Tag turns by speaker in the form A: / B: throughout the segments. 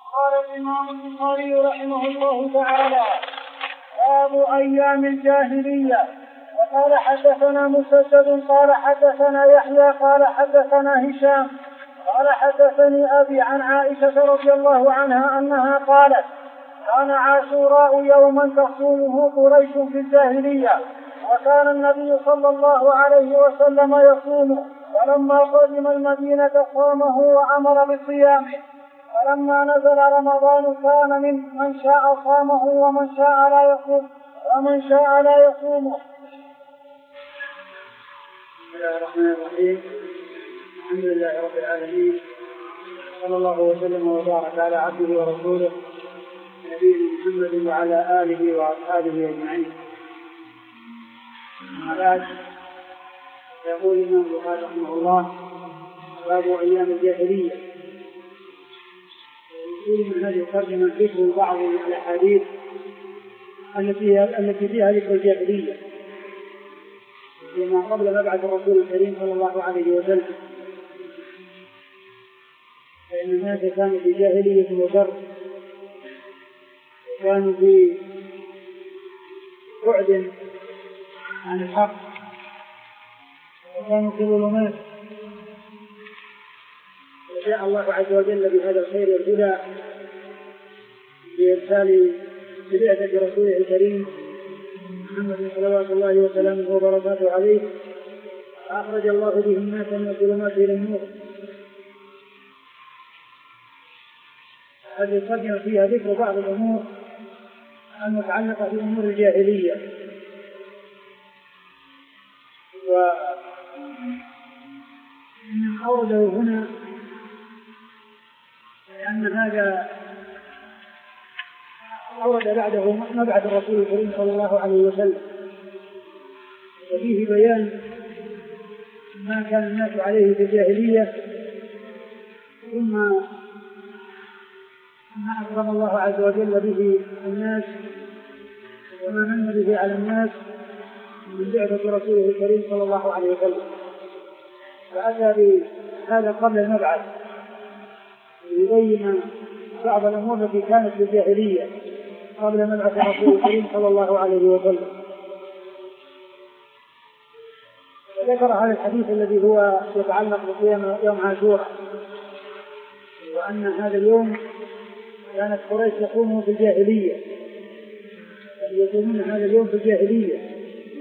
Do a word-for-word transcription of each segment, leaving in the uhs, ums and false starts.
A: قال الإمام البخاري رحمه الله تعالى: باب أيام الجاهلية. وقال حدثنا مسدد قال حدثنا يحيى قال حدثنا هشام قال حدثني أبي عن عائشة رضي الله عنها أنها قالت: كان عاشوراء يوما تصومه قريش في الجاهلية، وكان النبي صلى الله عليه وسلم يصومه، فلما قدم المدينة صامه وأمر بصيامه، فلما نزل رمضان كان من من شاء صامه ومن شاء لا يصوم ومن شاء لا يصومه.
B: بسم الله الرحمن الرحيم. الحمد لله رب العالمين، صلى الله وسلم وبارك على عبده ورسوله نبينا محمد وعلى آله وأصحابه أجمعين. أما بعد، يقول الإمام البخاري رحمه الله: باب أيام الجاهلية. ويقول من هذه الترجمة ذكر بعض الأحاديث التي التي فيها ذكر الجاهلية فيما قبل مبعث الرسول الكريم صلى الله عليه وسلم، فإن الناس كانوا في جاهلية وشر، كانوا في بعد عن الحق، وكانوا في ظلمات، وجاء الله عز وجل بهذا الخير والهدى بإرسال ببعثة رسوله الكريم محمد صلوات الله وسلامه وبركاته عليه، فأخرج الله به الناس من الظلمات إلى النور. هذه الترجمة فيها ذكر بعض الأمور المتعلقة بأمور الجاهلية، ومن أورده هنا لأن هذا أورد بعده مبعث الرسول الكريم صلى الله عليه وسلم، وفيه بيان ما كان الناس عليه في الجاهلية، ثم ما أكرم الله عز وجل به الناس وما من به على الناس من بعثة رسوله الكريم صلى الله عليه وسلم. فأتى بهذا قبل المبعث ليبين بعض الأمور التي كانت في الجاهلية قبل مبعث الرسول الكريم صلى الله عليه وسلم. وذكر هذا الحديث الذي هو يتعلق بقيام يوم عاشوراء، وأن هذا اليوم كانت قريش تصومه في الجاهلية، يصومون هذا اليوم في الجاهلية،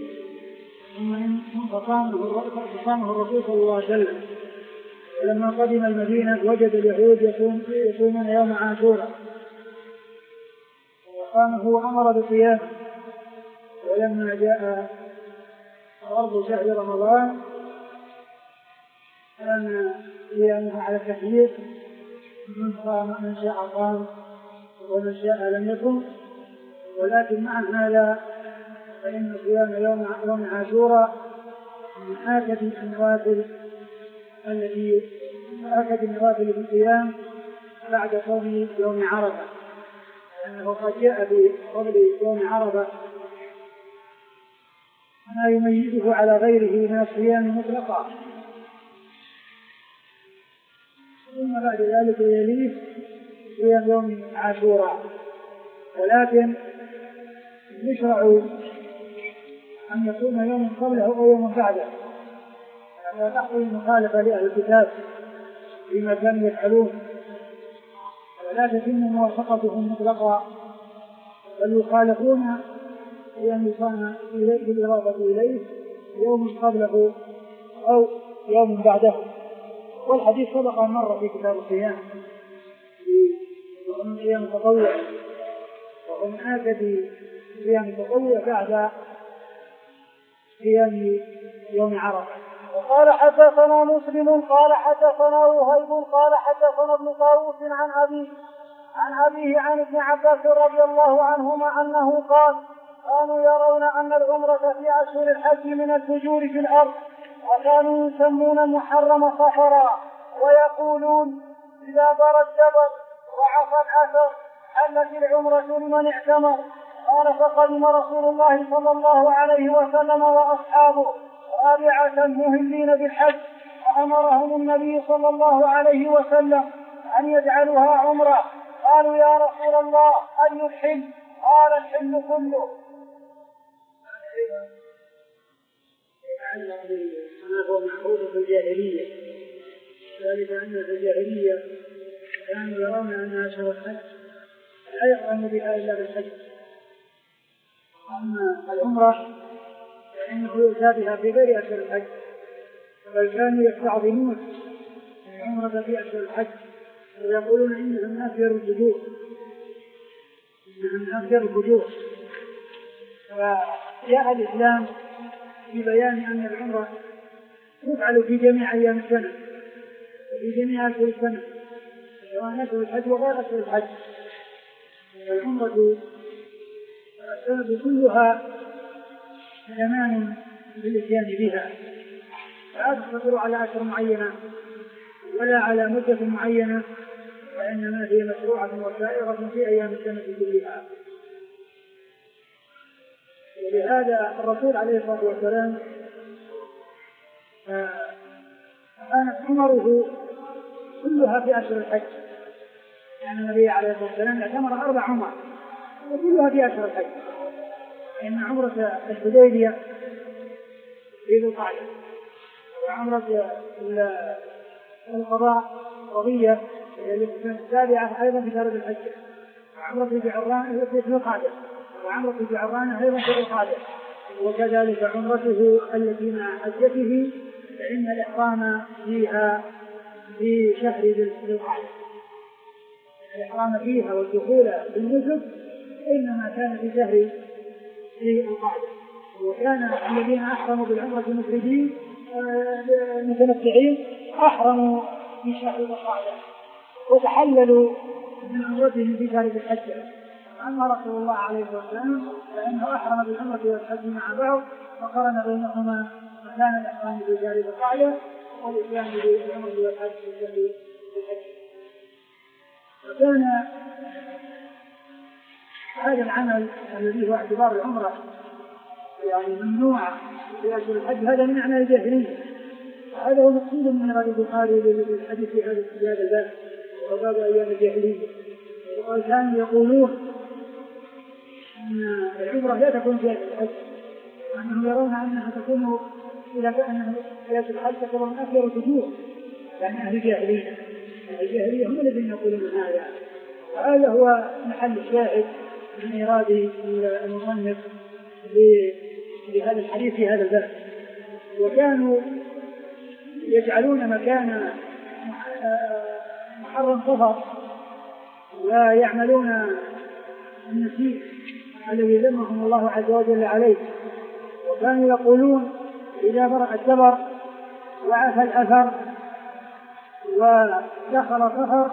B: ثم فصامه الرسول صلى الله عليه وسلم، ولما قدم المدينة وجد اليهود يصومون يوم عاشوراء، وقامه وأمر بصيامه. ولما جاء فرض شهر رمضان كان صيامه على التخيير، من صام من شاء صام ومن شاء لم يصم. ولكن مع هذا فإن صيام يوم يوم عاشوراء من آكد النوافل التي آكد النوافل في الصيام بعد صوم يوم عرفة، لأنه قد جاء بفضل يوم عرفة ما يميزه على غيره من الصيام مطلقا، ثم بعد ذلك يليه صيام يوم عاشوراء. ولكن يشرع أن يكون يوم قبله أو يوم بعده، لا تحصل المخالفة لأهل الكتاب فيما كانوا يفعلون، ولا تتم موافقتهم مطلقا، بل يخالفون بأن يصام بالإضافة إليه يوم قبله أو يوم بعده. والحديث سبق أن مر في كتاب الصيام ومن صيام التطوع، ومن آكد صيام التطوع بعد صيام يوم عرفة.
A: وقال حدثنا مسلم قال حدثنا وهيب قال حدثنا ابن طاووس عن أبيه عن أبيه عن ابن عباس رضي الله عنهما أنه قال: كانوا يرون أن العمرة في أشهر الحج من الفجور في الأرض، وكانوا يسمون المحرم صفرا، ويقولون: إذا برى الجبل وعفى الأثر حلت العمرة لمن اعتمر. قال: فقدم رسول الله صلى الله عليه وسلم وأصحابه رابعة مهلين بالحج، فأمرهم النبي صلى الله عليه وسلم أن يجعلوها عمرة، قالوا يا رسول الله أي الحل؟ قال الحل كله.
B: يتعلق بما هو معروف في الجاهلية، ذلك أن في الجاهلية كانوا يرون أن أشهر الحج لا يقام بها إلا بالحج. أما العمرة فإنه يؤتى بها في غير أشهر الحج، بل كانوا يستعظمون العمرة في أشهر الحج ويقولون إنها من أكثر الفجور، إنها من أكثر الفجور. فجاء الإسلام في بيان أن العمرة تفعل في جميع أيام السنة وفي جميع أشهر السنة، سواء أشهر الحج وغير أشهر الحج. العمرة السنة كلها زمان بالإتيان بها، لا تقتصر على أشهر معينة ولا على مدة معينة، وإنما هي مشروعة وسائرة في أيام السنة كلها. ولهذا الرسول عليه الصلاة والسلام كانت عمره كلها في أشهر الحج، يعني النبي عليه الصلاة والسلام اعتمر أربع عمر وكلها في أشهر الحج. إن عمرة الحديبية في ذو القعدة، وعمرة القضاء قضية السابعة أيضا في شهر الحج، وعمرة الجعرانة في ذو القعدة، وعمرة الجعرانة أيضا في ذو القعدة، وكذلك عمرته التي مع حجته فإن الإحرام فيها في شهر ذي القعدة. الإحرام فيها والدخول بالنسك إنما كان في شهر ذي القعدة، وكان الذين أحرموا بالعمرة المفردين المتمتعين أحرموا في شهر ذي القعدة وتحللوا من عمرتهم في شهر ذي الحجة. أما رسول الله عليه الصلاة والسلام فإنه أحرم بالعمرة والحج مع بعض وقرن بينهما، فكان الإحرام في شهر ذي القعدة والإسلام بالعمرة والحج في شهر ذي الحجة. وكان هذا العمل الذي هو اعتبار العمرة يعني ممنوعة في أشهر الحج هذا من معنى الجاهلية. هذا هو مقصود من هذا البخاري للحديث في هذا الباب وباب أيام الجاهلية. وقال كانوا يقولون أن العمرة لا تكون في أشهر الحج، وأنهم يرون أنها تكون إذا كان في أشهر الحج تكون من أكثر الفجور، يعني أهل الجاهلية. الجاهلية هم الذين يقولون هذا، وهذا هو محل الشاهد من إيراد المصنف لهذا الحديث في هذا الباب. وكانوا يجعلون مكان محرم صفر ويعملون النسيء الذي ذمهم الله عز وجل عليه. وكانوا يقولون إذا برأ الدبر وعفى الأثر ودخل صفر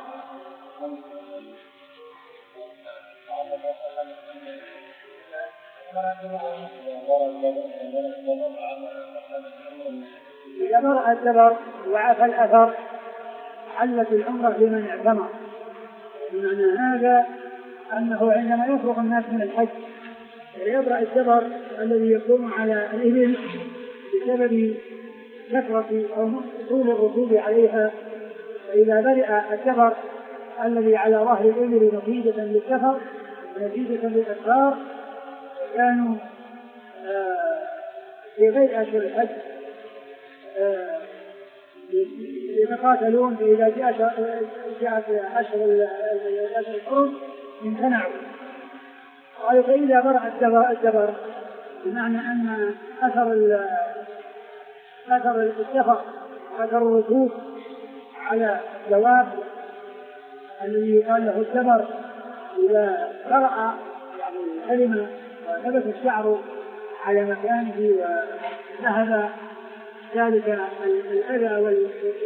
B: إذا برأ الدبر وعفى الأثر حلت العمرة لمن اعتمر. بمعنى هذا أنه عندما يفرغ الناس من الحج ويبرأ الدبر الذي يكون على الإبل بسبب كثرة أو طول الركوب عليها، فإذا برئ الدبر الذي على ظهر الإبل نتيجة للسفر نتيجة للأسفار كانوا في غير أشهر الحج يتقاتلون، فإذا جاءت أشهر الحرم امتنعوا. قالوا فإذا برأ الدبر بمعنى أن أثر أثر السفر أثر الركوب على الدواب الذي يقال له الدبر إذا برأ يعني كلمة ونبت الشعر على مكانه وذهب ذلك الأذى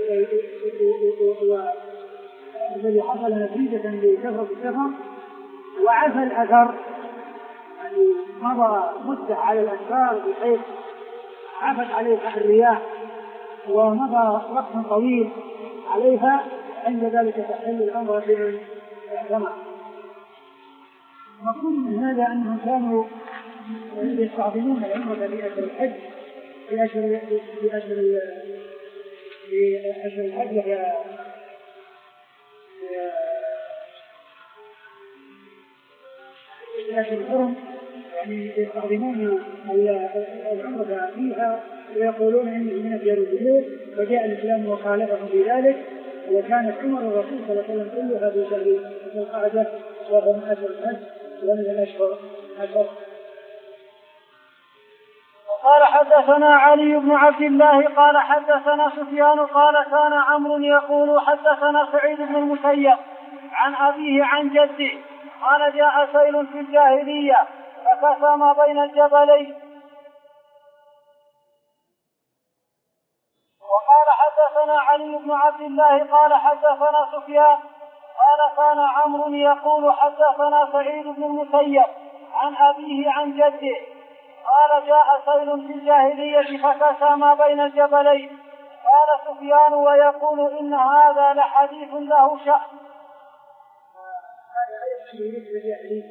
B: والذي حصل نتيجة لكثرة السفر، وعفى الأثر يعني مضى مدة على الأسفار بحيث عفت عليها الرياح ومضى وقت طويل عليها، عند ذلك تحل الأمر بمن اعتمر. مقصود من هذا أنهم كانوا يستعظمون العمرة في أشهر الحج في أشهر في أشهر في أشهر الحج وهي الأشهر الحرم يعني يستخدمون العمرة فيها ويقولون إنه من أشهر الذنوب، فجاء الإسلام وخالفهم في ذلك، وكانت عمر الرسول صلى الله عليه وسلم كلها في شهر ذي القعدة وهو من أشهر الحج ومن الأشهر عشر.
A: قال حدثنا علي بن عبد الله قال حدثنا سفيان قال كان عمرو يقول حدثنا سعيد بن المسيب عن أبيه عن جده قال جاء سيل في الجاهلية فكسى ما بين الجبلين. وقال حدثنا علي بن عبد الله قال حدثنا سفيان قال كان عمرو يقول حدثنا سعيد بن المسيب عن أبيه عن جده قال جاء سيل في الجاهلية فكسى ما بين الجبلين. قال سفيان ويقول إن هذا لحديث له شأن.
B: هذا أيضا في الجاهلية،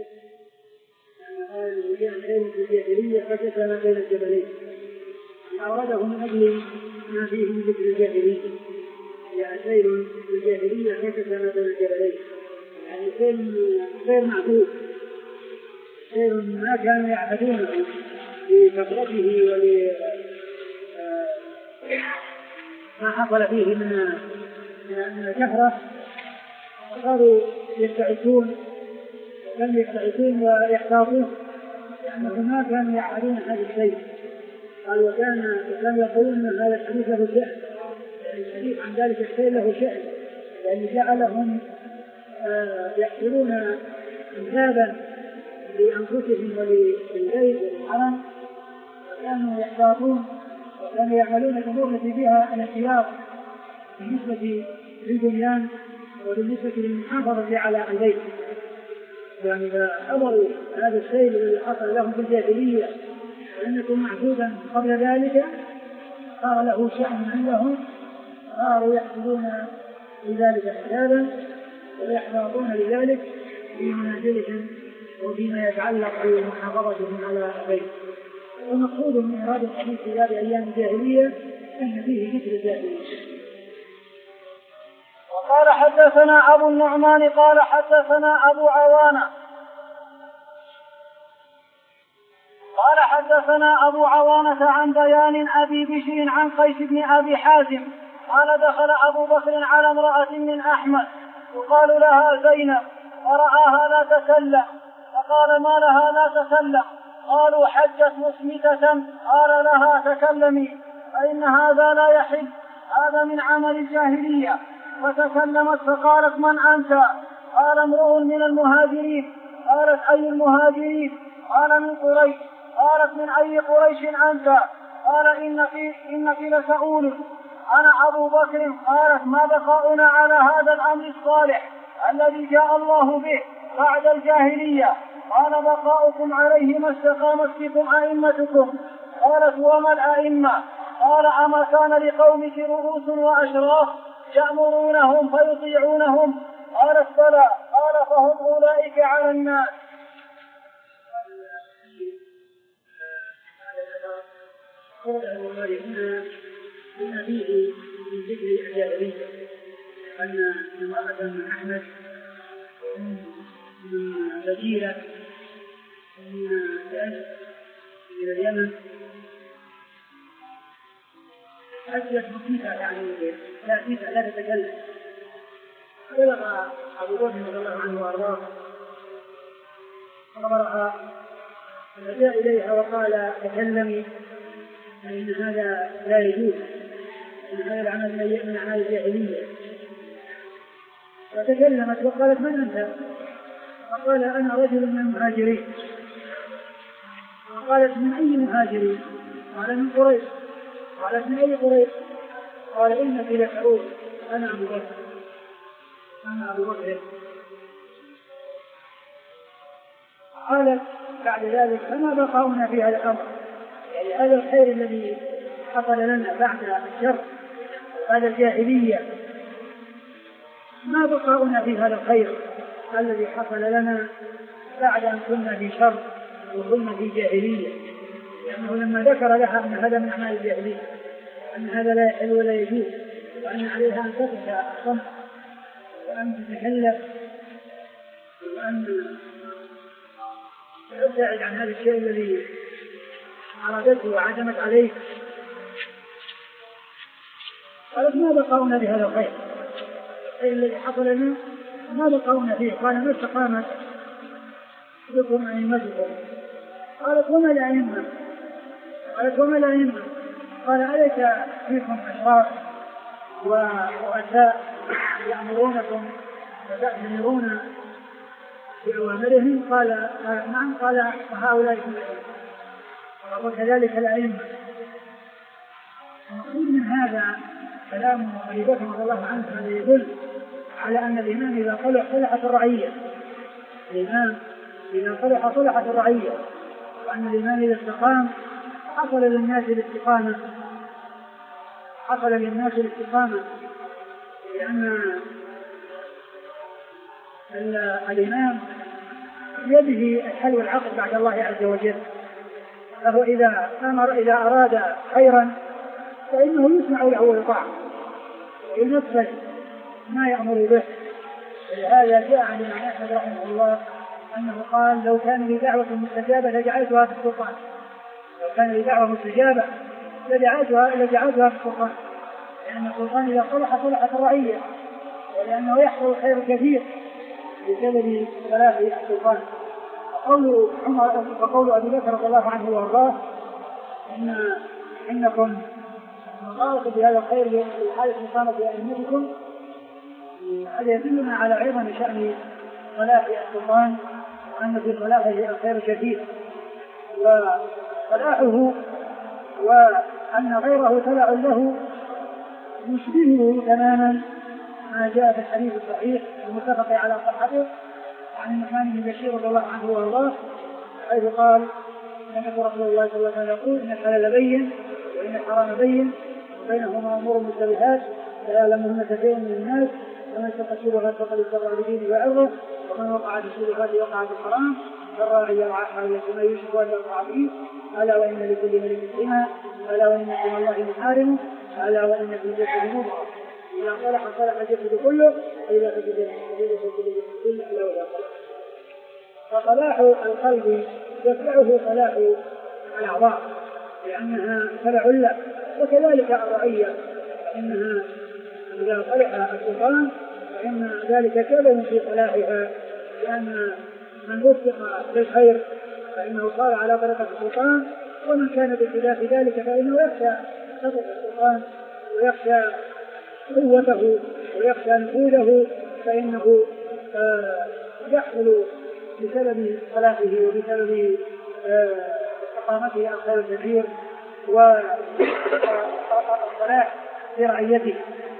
B: جاء سيل في الجاهلية فكسى ما بين الجبلين، أورده من أجل ما فيه من ذكر الجاهلية. جاء سيل في الجاهلية فكسى ما بين الجبلين، يعني سيل غير معقول، سيل ما كانوا يعبدونه لكثرته ولما حصل فيه من من الكثرة، صاروا يستعدون لم يستعدون ويحتاطون لأنهم ما كانوا يعبدون هذا الشيء. قال وكان وكانوا يقولون أن هذا الحديث له شأن، يعني الحديث عن ذلك الشيء له شأن، لأن جعلهم يحصلون انتابا لأنفسهم وللبيت والحرم، وكانوا يحتاطون وكانوا يعملون الأمور التي فيها الاحتياط بالنسبة للبنيان وبالنسبة للمحافظة على البيت. يعني فأمروا هذا الشيء الذي حصل لهم في الجاهلية وأن يكون معبودا قبل ذلك صار له شأن عندهم، صاروا يحصلون لذلك حسابا ويحتاطون لذلك في منازلهم وفيما يتعلق بمحافظتهم على البيت. ومقصود من هذا الحديث في هذه أيام الجاهلية أن فيه ذكر الجاهلية.
A: وقال حدثنا أبو النعمان قال حدثنا أبو عوانة قال حدثنا أبو عوانة عن بيان أبي بشر عن قيس بن أبي حازم قال دخل أبو بكر على امرأة من أحمد يقال لها زينب فرآها لا تكلم فقال ما لها لا تكلم؟ قالوا حجت مصمتة. قال لها تكلمي فإن هذا لا يحل، هذا من عمل الجاهلية. فتكلمت فقالت من أنت؟ قال امرؤ من المهاجرين. قالت أي المهاجرين؟ قال من قريش. قالت من أي قريش أنت؟ قال إنك, إنك لسؤول أنا أبو بكر. قالت ما بقاؤنا على هذا الأمر الصالح الذي جاء الله به بعد الجاهلية؟ قال بقاؤكم عليه ما استقامت فيكم أئمتكم. قالت وما الأئمة؟ قال أما كان لقومك رؤوس وأشراف يأمرونهم فيطيعونهم؟ قالت بلى. قال فهم أولئك على الناس.
B: من أبيه من ذكر الجاهلية أن امرأة من أحمد من بجيلة من سأل إلى اليمن حجت مصيبة، يعني لا تسأل لا تتكلم. بلغ أبو بكر رضي الله عنه وأرضاه خبرها فجاء إليها وقال تكلمي فإن هذا لا يجوز، إن هذا العمل من أعمال الجاهلية. فتكلمت وقالت من أنت؟ فقال أنا رجل من المهاجرين. قالت من أي مهاجرين؟ قال من قريش. قالت من أي قريش؟ قال إنك لتعود أنا أبو بكر أنا أبو بكر. قالت بعد ذلك فما بقاؤنا في هذا الأمر، يعني هذا الخير الذي حصل لنا بعد الشر هذا الجاهلية، ما بقاؤنا في هذا الخير الذي حصل لنا بعد أن كنا في شر وكنا في جاهلية. لأنه لما ذكر لها أن هذا من أعمال الجاهلية، أن هذا لا يحل ولا يجوز، وأن عليها أن تترك الصمت وأن تتكلم وأن تبتعد عن هذا الشيء الذي أرادته وعزمت عليه. قالت ما بقاؤنا لهذا الخير، الشيء الذي حصل لنا ما بقاؤنا فيه. قال ما استقامت بكم أئمتكم؟ قالت وما الأئمة؟ قالت وما الأئمة؟ قال أليس فيكم أشرار ورؤساء يأمرونكم وتأمرون بأوامرهم؟ قال نعم. قال وهؤلاء الأئمة وكذلك الأئمة. المقصود من هذا كلام أبي بكر رضي الله عنه الذي يدل على أن الإمام إذا صلح صلحت الرعية، الإمام إذا صلح صلحت الرعية، وأن الإمام إذا استقام حصل للناس الاستقامة، حصل للناس الاستقامة لأن الإمام بيده الحل والعقد بعد الله عز وجل، فهو إذا أمر إذا أراد خيرا فإنه يسمع له ويطاع وينفذ ما يأمر به. ولهذا جاء عن الإمام أحمد رحمه الله أنه قال لو كان لي دعوة مستجابة لجعلتها في السلطان، لو كان لي دعوة مستجابة لجعلتها لجعلتها في السلطان، لأن السلطان إذا صلح صلحت الرعية، ولأنه يحصل خير كثير بسبب صلاح السلطان. وقول عمر وقول أبي بكر رضي الله عنه وارضاه إن إنكم مطالب بهذا الخير لحالة مقامة أئمتكم، هذا يدلنا على عظم شأن صلاح السلطان وأن في صلاحه الخير كثير وصلاحه، وأن غيره تبع له يشبهه تماما ما جاء في الحديث الصحيح المتفق على صحته عن النعمان بن بشير رضي الله عنه وارضاه حيث قال سمعت رسول الله صلى الله عليه وسلم يقول ان الحلال بين وان الحرام بين وبينهما امور مشتبهات لا يعلمهن كثير من الناس، ومن اتقى الشبهات فقد استبرأ بدينه وعرضه، ومن وقع في الشبهات وقع في الحرام، فالراعي يرعى حول ما يوشك ان يقع فيه. الا وان لكل ملك حمى، الا وان حمى الله محارمه، الا وان في الجسد مضغه إذا صلح صلح الجسد كله، وإذا فسد الجسد كله إلا وإذا صلح. فصلاح القلب يتبعه صلاح الأعضاء لأنها تبع له، وكذلك الرعية فإنها إذا صلح السلطان فإن ذلك سبب في صلاحها، لأن من وفق للخير فإنه صار على طريقة السلطان، ومن كان بخلاف ذلك فإنه يخشى خطر السلطان ويخشى قوته ويخشى نفوذه، فإنه آه يحصل بسبب صلاحه وبسبب استقامته الخير الكثير والصلاح في رعيته.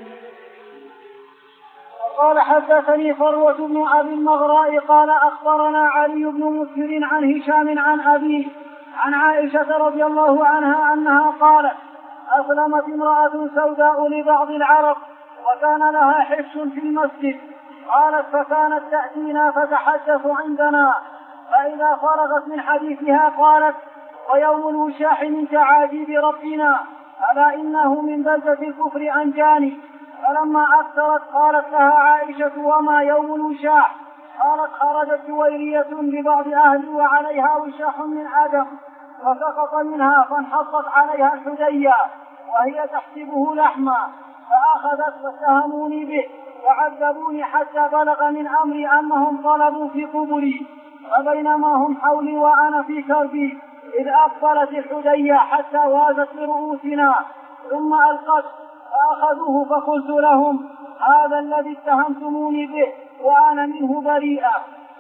A: قال حدثني فروة بن أبي المغراء قال أخبرنا علي بن مسهر عن هشام عن أبيه عن عائشة رضي الله عنها أنها قالت أسلمت امرأة سوداء لبعض العرب وكان لها حفش في المسجد، قالت فكانت تأتينا فتحدث عندنا، فإذا فرغت من حديثها قالت ويوم الوشاح من تعاجيب ربنا، ألا إنه من بلدة الكفر أنجاني. فلما أكثرت قالت لها عائشة وما يوم الوشاح؟ قالت خرجت جويرية لبعض أهلي وعليها وشاح من آدم فسقط منها فانحطت عليها الحدية وهي تحسبه لحما، فأخذت فاتهموني به وعذبوني حتى بلغ من أمري أنهم طلبوا في قبري، فبينما هم حولي وأنا في كربي إذ أقبلت الحدية حتى وازت برؤوسنا ثم ألقت فأخذوه، فقلت لهم هذا الذي اتهمتموني به وأنا منه بريئة.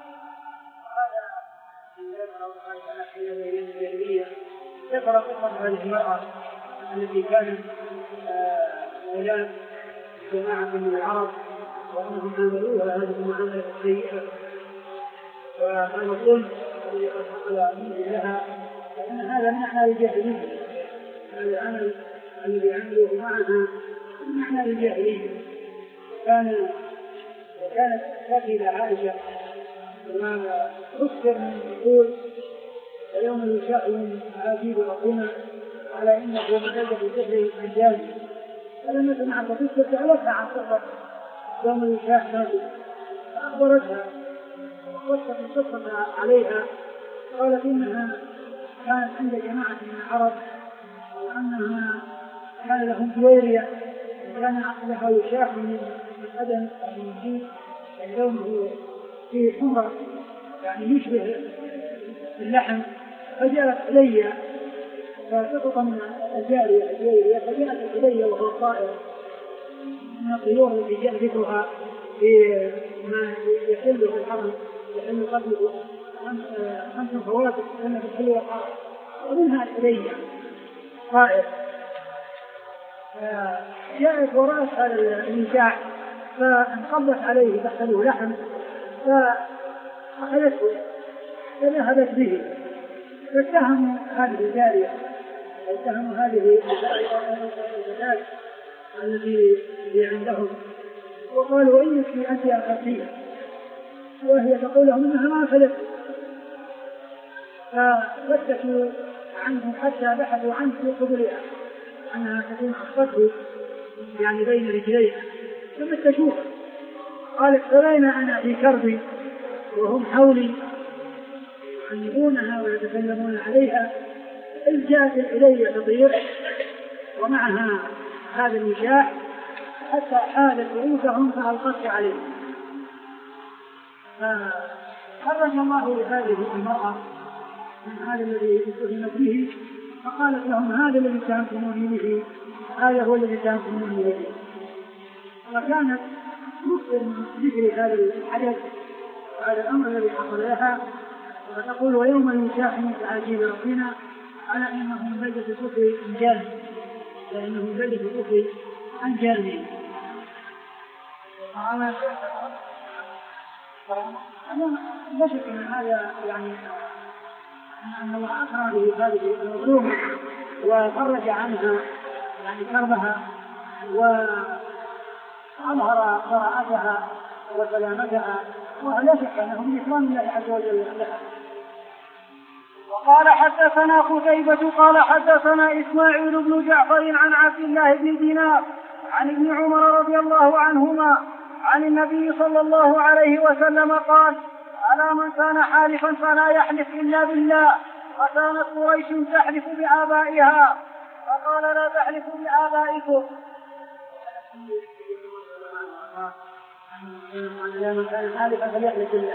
B: ذكر قصة هذه المرأة التي كانت أولاد جماعة من العرب وأنهم عاملوها هذه المعاملة السيئة، وقال الظلم الذي قد حصل لها فإن هذا من أعمال الجاهلية، هذا العمل الذي عملوه معها من أعمال الجاهلية. كان وكانت تأتي إلى عائشة وما تكثر من يقول يوم الوشاح من عجيب ربنا على إنه من بلدة الكفر أنجاني، فلما سمعت تذكر سألتها عن قصة يوم الوشاح ماذا، فأخبرتها وقصت القصة عليها قالت إنها كانت عند جماعة من العرب وأنها كان لهم جويرية وكان لها وشاح من الأدم من الجيد لونه فيه حمرة يعني يشبه اللحم، فجاءت إلي فسقط من الجارية الجويرية فجاءت إلي وهو طائر من الطيور التي جاء ذكرها في ما يحل في الحرم يحل قبله خمس فواتح كما في الحل والحرم ومنها إلي طائر جاءت ورأت هذا النشاع فانقضت عليه تحته لحم فأخذته فذهبت به فاتهموا هذه الجارية واتهموا هذه الفتاة التي هي عندهم وقالوا إنك أنت أخذتيها وهي تقول لهم إنها ما أخذت ففتشوا عنه حتى بحثوا عنه في قبلها أنها تكون أخذته يعني بين رجليها ففتشوها قالت فبين أنا في كربي وهم حولي يعنبونها ويتكلمون عليها إذ جاءت إلي تطير ومعها هذا النشاح حتى حالت رؤوسهم فألقته عليهم فخرج الله لهذه المرأة من هذا الذي اتهمت به فقالت لهم هذا الذي اتهمتموني به هذا هو الذي اتهمتموني به. وكانت تكثر من ذكر هذا الحدث وهذا الأمر الذي حصل لها وتقول ويوم يشاح من تعاجيب ربنا على انه من بلدة الكفر انجاني لانه من بلدة الكفر انجاني. انا لا شك ان هذا يعني ان الله اكرم به هذه المظلومة وفرج عنها يعني كربها واظهر براءتها وسلامتها ولا شك انه من اكرام الله عز وجل لها.
A: وقال حدثنا قتيبة قال حدثنا إسماعيل بن جعفر عن عبد الله بن دينار عن ابن عمر رضي الله عنهما عن النبي صلى الله عليه وسلم قال على من كان حالفا فلا يحلف إلا بالله وكانت قريش تحلف بآبائها فقال لا تحلفوا بآبائكم.
B: على من كان حالفا فليحلف بالله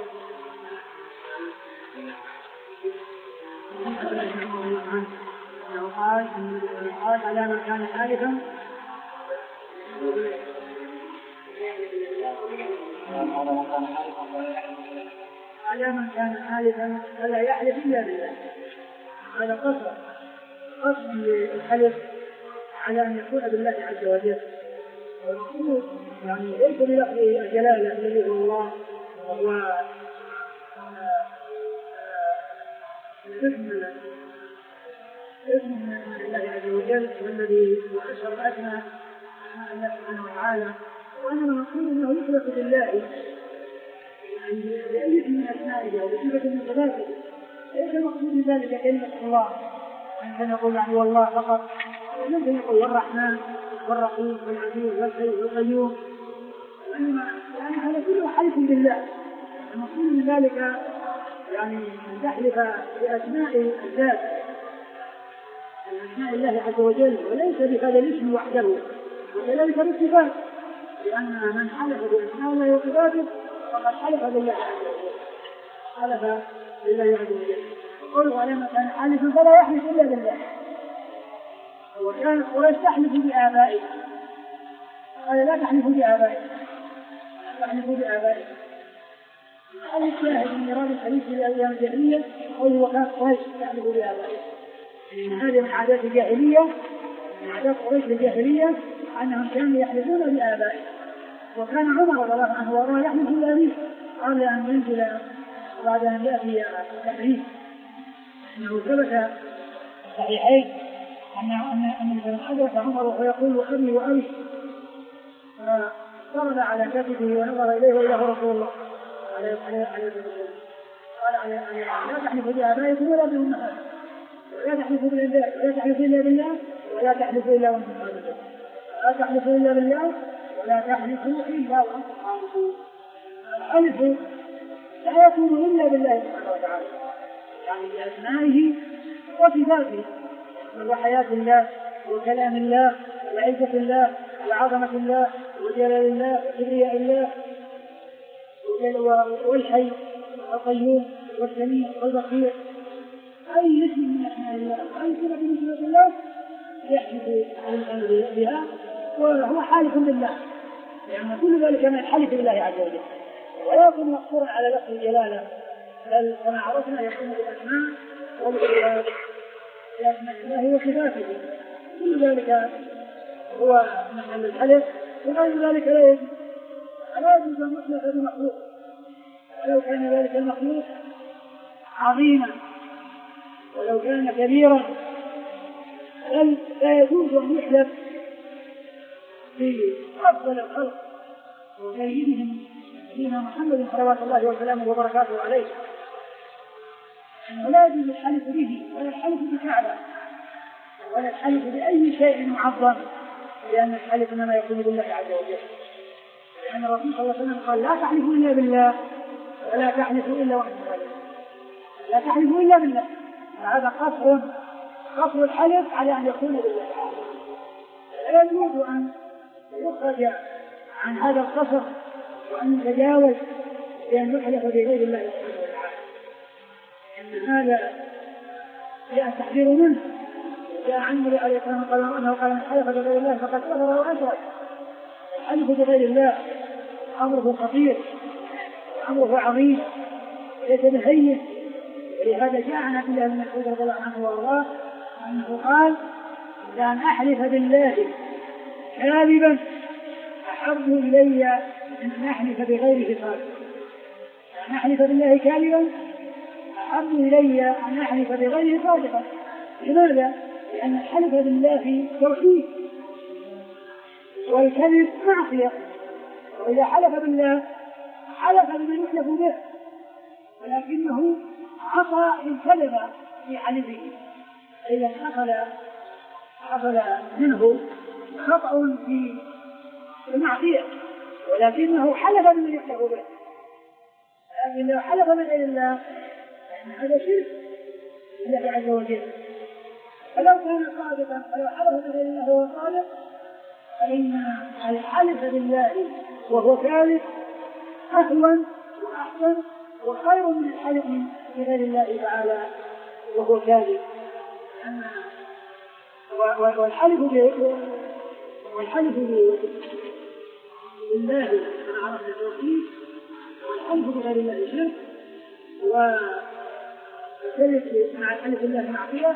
B: قال قال على من كان حالفا على من كان حالفا فلا يحلف إلا بالله. هذا قصر قصر الحلف على أن يكون بالله عز وجل والمقصود يعني ليس بلفظ الجلالة الذي هو الله وهو اسم اسم الله عز وجل والذي هو أشهر الأدنى اسماء الله سبحانه وتعالى وأنما المقصود أنه يخلق بالله يعني بأية من أسمائه وبصفة من صفاته ليس المقصود من ذلك كلمة الله أن نقول يعني والله فقط ممكن يقول والرحمن والرحيم والعزيز والحي والقيوم إنما يعني هذا كله حلف بالله. المقصود من ذلك يعني أن تحلف بأسماء الذات أسماء الله عز وجل وليس بهذا الاسم وحده وكذلك بالصفات لأن من حلف بأسماء الله وصفاته فقد حلف بالله عز وجل حلف بالله عز وجل. قل على كان حالفا فلا يحلف إلا بالله وكان قريش تحلف بآبائه قال لا تحلفوا بآبائه لا تحلفوا بآبائه. هذا الشاهد من إرادة الحديث في الأيام الجاهلية قوله وكانت قريش تحلف بآبائه. هذه من عادات الجاهلية من عادات قريش الجاهلية أنهم كانوا يحلفون بآبائه وكان عمر رضي الله عنه وارضاه يحلف بالله قبل أن ينزل بعد أن يأتي التحريف أنه ثبت صحيحين أن أن أن حدث عمر ويقول أبي وأبي فرد على كتفه ونظر إليه وإليه رسول الله عليه الصلاة قال لا تحلفوا بآبائكم ولا بأمهاتكم ولا تحلفوا بالله ولا تحلفوا إلا بالله ولا تحلفوا إلا وأنتم صادقون لا تحلفوا إلا بالله ولا تحلفوا إلا وأنتم صادقون. الحلف لا يكون إلا بالله سبحانه وتعالى يعني بأسمائه وصفاته وحياة الله وكلام الله وعزة الله وعظمة الله وجلال الله وكبرياء الله والحي والقيوم والسميع والبصير. أي اسم من أسماء الله أي صفة من صفات الله يحلف على بها وهو حالف بالله، يعني كل ذلك من الحلف بالله عز وجل، ولا يكون مقصورا على لفظ الجلالة، بل كما عرفنا يكون بالأسماء والصفات بأسماء الله وصفاته، كل ذلك هو محل الحلف، وغير ذلك لا يجوز لا يجوز أن يحلف بمخلوق، ولو كان ذلك المخلوق عظيما ولو كان كبيرا، بل لا يجوز أن يحلف بأفضل الخلق وسيدهم سيدنا محمد صلوات الله وسلامه وبركاته عليه، ولا يجوز الحلف به ولا الحلف بكعبة ولا الحلف بأي شيء معظم، لأن الحلف إنما يكون بالله عز وجل، لأن الرسول صلى الله عليه وسلم قال لا تحلفوا إلا بالله ولا تحلفوا إلا وأنتم صادقون، لا تحلفوا إلا بالله، هذا قصر قصر الحلف على أن يكون بالله، لا يجوز أن يخرج عن هذا القصر وأن يتجاوز بأن يحلف بغير الله سبحانه وتعالى، إن هذا جاء التحذير منه، جاء عن النبي عليه الصلاة والسلام قال أنه قال من حلف بغير الله فقد كفر وأشرك. الحلف بغير الله أمره خطير أمره عظيم ليس بهين، ولهذا جاء عن عبد الله بن مسعود رضي الله عنه وارضاه أنه قال لأن أحلف بالله كاذبا أحب إلي أن أحلف بغيره صادقا، أن أحلف بالله كاذبا أحب إلي أن أحلف بغيره صادقا. لماذا؟ لأن الحلف بالله توحيد والكذب معصية، وإذا حلف بالله حلف بمن يحلف به، ولكنه عصى الكذب في حلفه، إذا حصل حصل منه خطأ في المعصية، ولكنه حلف بمن يحلف به. لكن لو حلف بغير الله يعني هذا شرك بالله عز وجل، فلو كان صادقا ولو حلف بغير الله وهو صادق فإن الحلف بالله وهو كاذب أهون وأحسن وخير من الحلف بغير الله تعالى وهو كاذب. والحلف والحلف بالله كما عرفنا التوحيد، والحلف بغير الله شرك، والحلف مع الحلف بالله معصية،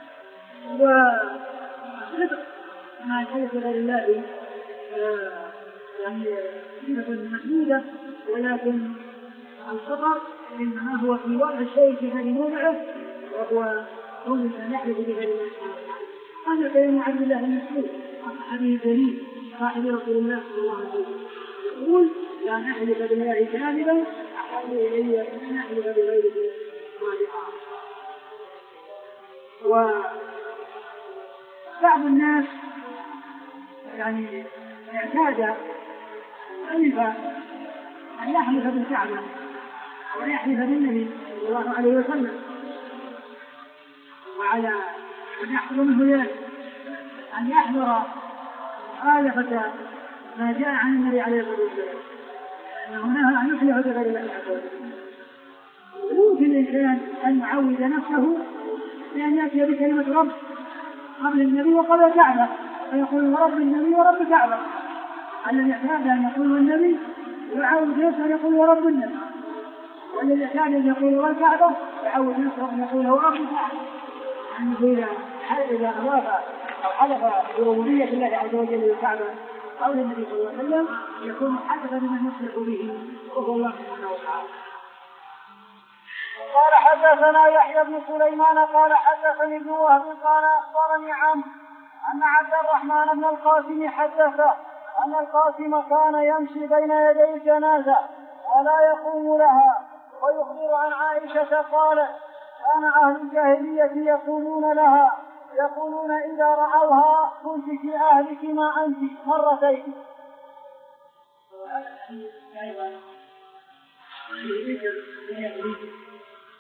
B: والصدق مع الحلف بغير الله يعني صفة محدودة، ولكن الخطأ إنما هو في وضع الشيء في هذه موضعه، وهو كون أن يحلف بغير الله سبحانه وتعالى. هذا كلام عبد الله بن مسعود الصحابي الجليل صاحب رسول الله صلى الله عليه وسلم يقول لا نحلف بالله كاذبا أحب إلي أن نحلف بغيره صادقا. وبعض الناس يعني اعتاد ألف أن يحلف بالكعبة ويحلف بالنبي صلى الله عليه وسلم، وعلى أن يحصل منه ذلك أن يحذر مخالفة ما جاء عن النبي عليه الصلاة والسلام، أنه نهى أن يحلف بغير الله عز وجل. ويمكن الإنسان أن يعود نفسه بأن يأتي بكلمة رب قبل النبي وقبل الكعبة، فيقول رب النبي ورب الكعبة، الذي اعتاد أن يقول النبي ويعود نفسه أن يقول ورب النبي، والذي اعتاد أن يقول والكعبة يعود نفسه أن يقول رب الكعبة. أنه إذا أضاف أو حلف بربوبية الله عز وجل للكعبة أو للنبي صلى الله عليه وسلم يكون حلفا بمن يصلح به وهو الله سبحانه وتعالى.
A: قال حدثنا يحيى بن سليمان قال حدثني ابن وهب قال أخبرني عمرو أن عبد الرحمن بن القاسم حدثه أن القاسم كان يمشي بين يدي الجنازة ولا يقوم لها، ويخبر عن عائشة قالت كان أهل الجاهلية يقولون لها يقولون إذا رأوها كنت في أهلك ما أنت مرتين.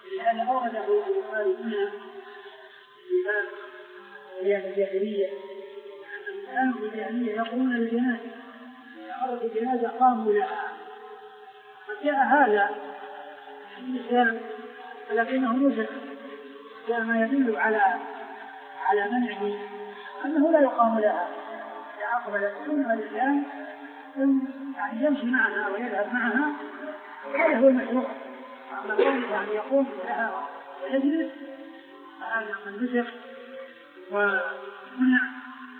B: لأن أورده البخاري هنا في باب أيام الجاهلية كانوا في الجاهلية يقومون بالجنازة، عرض الجنازة قاموا لها، فجاء هذا الإسلام ولكنه نزل جاء ما يدل على على منعه أنه لا يقام لها لأقبل سنة الإسلام يعني يمشي معها ويذهب معها، هذا هو المشروع. يعني يقوم لها ويجلس فهذا من نسخ ومنع.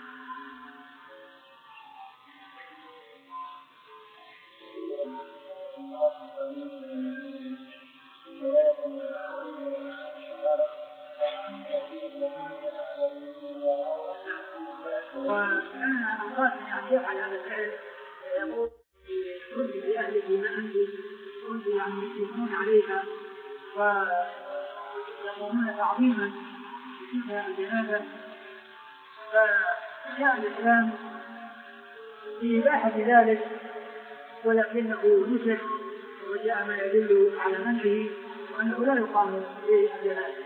B: وكان أنقاذ يعني يفعل هذا الفعل يقول رد بأهله ما أنت كنت يعني يكون عليها ويقومون تعظيما بتلك الجنازة. فجاء الإسلام بإباحة ذلك ولكنه نسخ وجاء ما يدل على منعه وأنه لا يقام بالجنازة.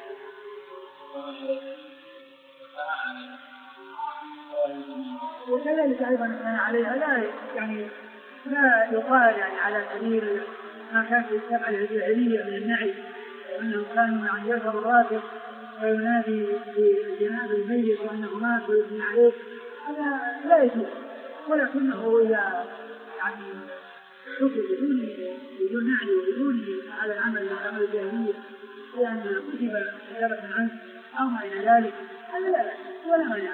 B: وكذلك أيضا كان عليها لا يعني لا يقال يعني على سبيل ما كان في السبع الجاهلية من النعي وأنهم كانوا يعني يذهب الراتب وينادي بجناب الميت وأنه مات ويثني عليه، هذا لا يجوز، ولكنه إذا يعني شوف بدون بدون نعي وبدون هذا العمل من عمل الجاهلية لأن كتب كتابة عنه أو ما إلى ذلك هذا لا بأس ولا مانع.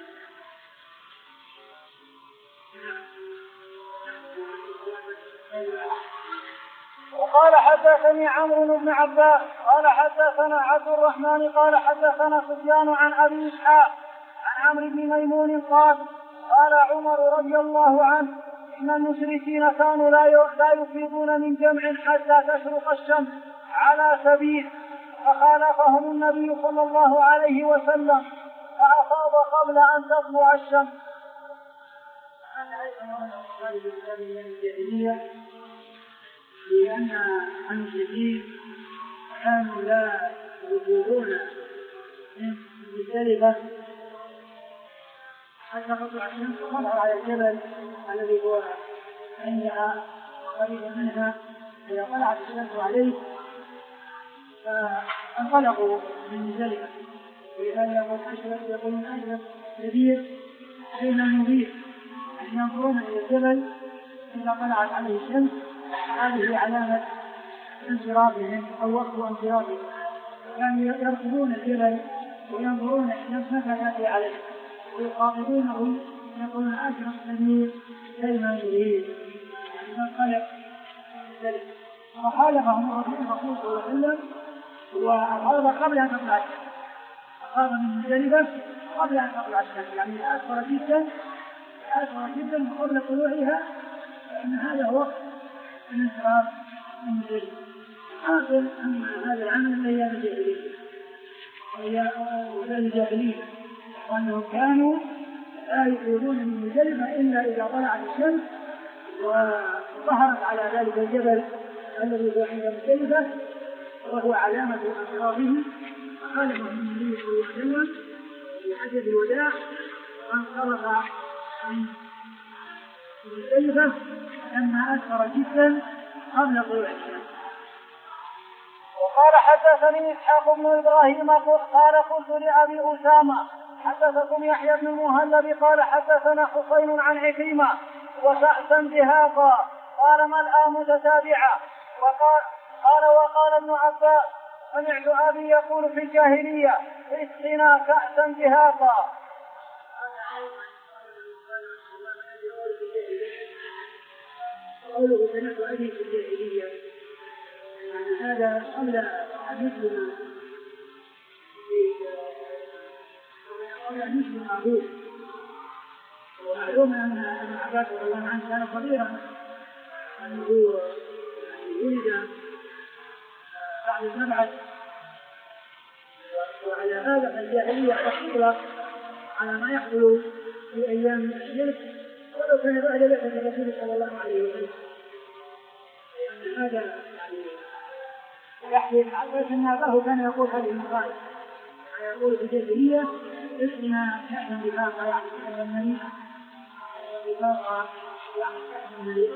A: وقال حدثني عمرو بن عباس قال حدثنا عبد الرحمن قال حدثنا سفيان عن ابي اسحاق عن عمرو بن ميمون قال قال عمر رضي الله عنه ان المشركين كانوا لا يفيضون من جمع حتى تشرق الشمس على سبيل، فخالفهم النبي صلى الله عليه وسلم فافاض قبل ان تطلع الشمس.
B: لأن المشركين كانوا لا يفيضون من مزدلفة حتى تطلع الشمس ومضوا على الجبل الذي هو عندها قريبا منها، إذا طلعت الشمس عليه فانطلقوا من مزدلفة. ولهذا يقول أشرف يقولون أشرف كبير بين المبير، يعني ينظرون إلى الجبل إذا طلعت عليه الشمس هذه علامة انصرافهم أو وقت انصرافهم، كانوا يركضون الجبل وينظرون الشمس متى تأتي عليه ويخاطبونه يقولون أشرف سمير كلمة يريد فانطلق ذلك. فخالفهم الرسول صلى الله عليه وسلم وأفاض قبل أن تطلع الشمس، أفاض من مزدلفة قبل أن تطلع الشمس، يعني أسفر جدا أسفر جدا قبل طلوعها، لأن هذا هو وقت الانصراف من مزدلفة. حاصل أن هذا العمل من أيام الجاهلية وأيام الجاهلية وأنهم كانوا لا يفيضون من مزدلفة إلا إذا طلعت الشمس وظهرت على ذلك الجبل الذي هو عند مزدلفة وهو علامة انصرافهم. فخالفهم النبي صلى الله عليه وسلم في حجة الوداع وانصرف من مزدلفة لما أسفر جدا قبل طلوع الشمس.
A: وقال حدثني إسحاق بن إبراهيم قال قلت لأبي أسامة حدثكم يحيى بن المهلب قال حدثنا حسين عن عكرمة وكأسا دهاقا قال ملأ متتابعة. وقال قال وقال ابن عباس سمعت أبي يقول في الجاهلية اسقنا كأسا دهاقا.
B: قوله سمعت أبي في الجاهلية يعني هذا قبل أن يسلم قبل أن يسلم أبوه. ومعلوم أن ابن عباس رضي الله عنه كان صغيرا أنه ولد بعد المبعث، وعلى هذا فالجاهلية تحصل على ما يحصل في أيام الشرك ولو كان بعد بعثة الرسول صلى الله عليه وسلم، لأن هذا يعني يحيي بن عباس أن أباه كان يقول هذه المقالة، يقول في الجاهلية اسمنا نحن بفاقة يعني النبي بفاقة يعني النبي.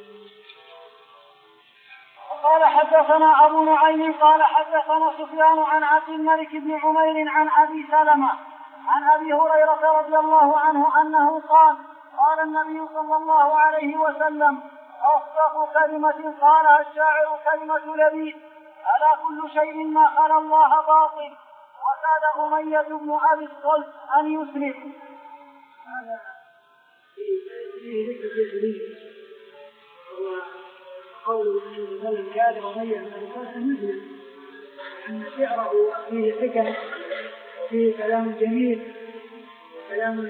A: قال حدثنا أبو نعيم قال حدثنا سفيان عن عبد الملك بن عمير عن أبي سلمة عن أبي هريرة رضي الله عنه أنه قال قال النبي صلى الله عليه وسلم أصدق كلمة قالها الشاعر كلمة لبيد ألا كل شيء ما خلا الله باطل وكاد أمية بن أبي الصلت أن يسلم.
B: هذا في ذكر الجاهلية هو قول من كاد أمية بن أبي الصلت أن يسلم، أن شعره فيه حكم وفيه كلام جميل كلام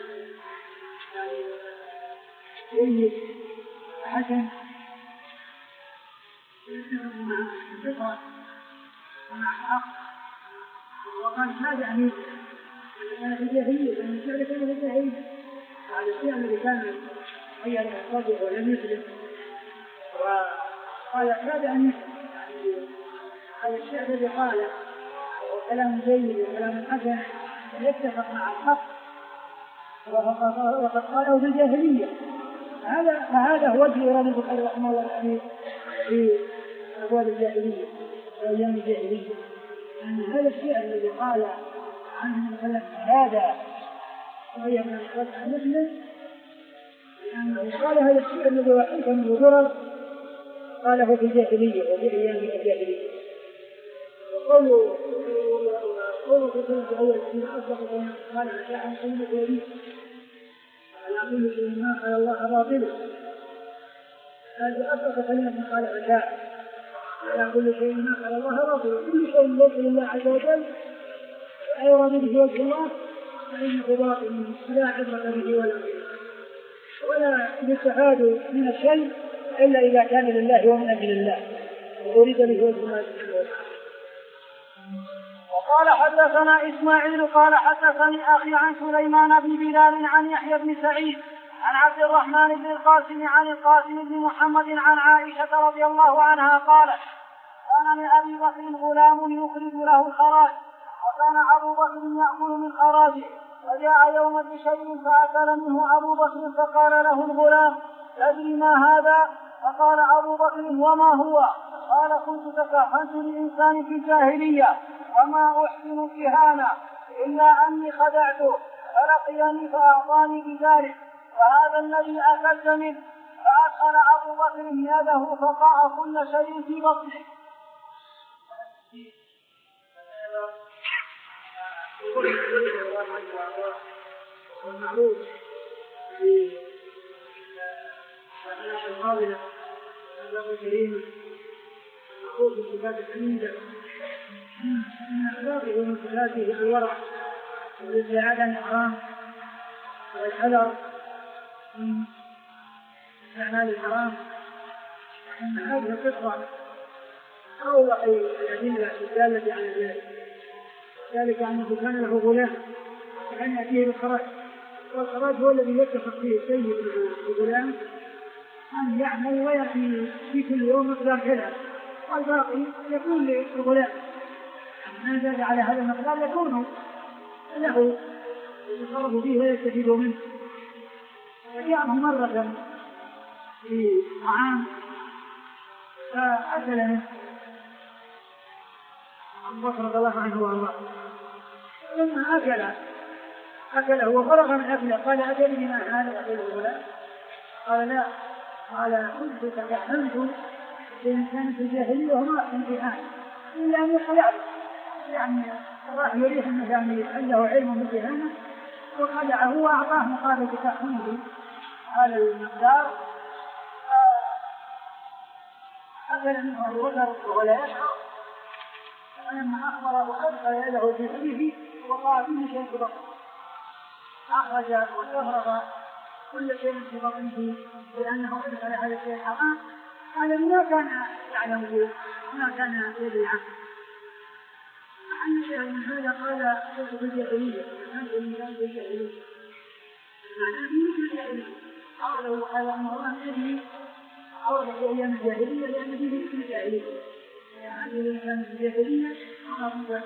B: جيد حسن يتفق مع الفطرة ومع الحق. وقال هذا أمين كان في الجاهلية كان الشعر كان في الجاهلية على الشيء الذي كان غير الصدق ولم يسلم. وقال هذا أمين هذا الشعر الذي قاله وكلام جيد وكلام حسن يتفق مع الحق وقد قاله في الجاهلية. هذا فهذا هو وجه إرادة البخاري رحمه الله في في أبواب الجاهلية وأيام الجاهلية أن هذا الشيء الذي قال عنه مثلا هذا وهي من الشرط المسلم لأنه قال هذا الشيء الذي وحيك من الضرر قاله في الجاهلية وفي أيام الجاهلية. وقوله قوله في السنة الأول في أصدق قال عن كلمة يبيد على كل شيء ما قال الله باطله هذا أصدق كلمة قال عشاء على كل شيء ما قال الله باطله. كل شيء ليس لله عز وجل أيراد به وجه الله فإنه باطل لا عبرة به ولا غيره ولا يستفاد من الشيء إلا إذا كان لله ومن أجل الله وأريد به وجه الله سبحانه وتعالى.
A: وقال حدثنا إسماعيل قال حدثني أخي عن سليمان بن بلال عن يحيى بن سعيد عن عبد الرحمن بن القاسم عن القاسم بن محمد عن عائشة رضي الله عنها قالت كان لأبي بكر غلام يخرج له الخراج وكان أبو بكر يأكل من خراجه فجاء يوما بشيء فأكل منه أبو بكر فقال له الغلام تدري ما هذا؟ فقال أبو بكر وما هو؟ قال كنت تكهنت لإنسان في الجاهلية وما أحسن الكهانة إلا أني خدعته فلقيني فأعطاني بذلك وهذا الذي أكلت منه. فأدخل أبو بكر يده فقاع كل شيء في بطنه.
B: والمعروف في الناس القابلة الأخلاق الكريمة المعروف بالصفات الحميدة من أخلاقه ومن صفاته الورع والابتعاد عن الحرام والحذر من أعمال الحرام. أن هذه القصة أوضح الأدلة الدالة على ذلك ذلك أنه كان له غلام وكان يأتيه بالخراج والخراج هو الذي يتفق فيه السيد الغلام أن يعمل ويأتي في كل يوم مقدار كذا والباقي يكون للغلام. من زاد على هذا المقدار يكون له يتصرف فيه ويستفيد منه. وجاءه مرة في طعام فأكل منه أبو بكر رضي الله عنه وارضاه لما أكل أكله وفرغ من أكله قال أدري ما هذا أكل الغلام؟ قال لا. قال كنت تكهنت بإنسان في الجاهلية وما أحسن في هذا إلا أن يخدعه يعني راح يريح أنه يعني عنده علم بالكهانة وخدعه وأعطاه مقابل تكهنه هذا المقدار أكل منه أبو بكر ولا يشعر. فلما أخبر أبو بكر يده في فيه وقع فيه شيء في بطنه أخرج واستفرغ كل شيء في بطنه لأنه أدخل هذا الشيء الحرام. هذا ما كان يعلمه ما كان يدري عنه. عن من هذا قال كنت في الجاهلية كنت الإنسان في الجاهلية معناه في الجاهلية قالوا على أن الله يدري أورد في أيام الجاهلية لأن فيه في الجاهلية يعني كان في الجاهلية وهذا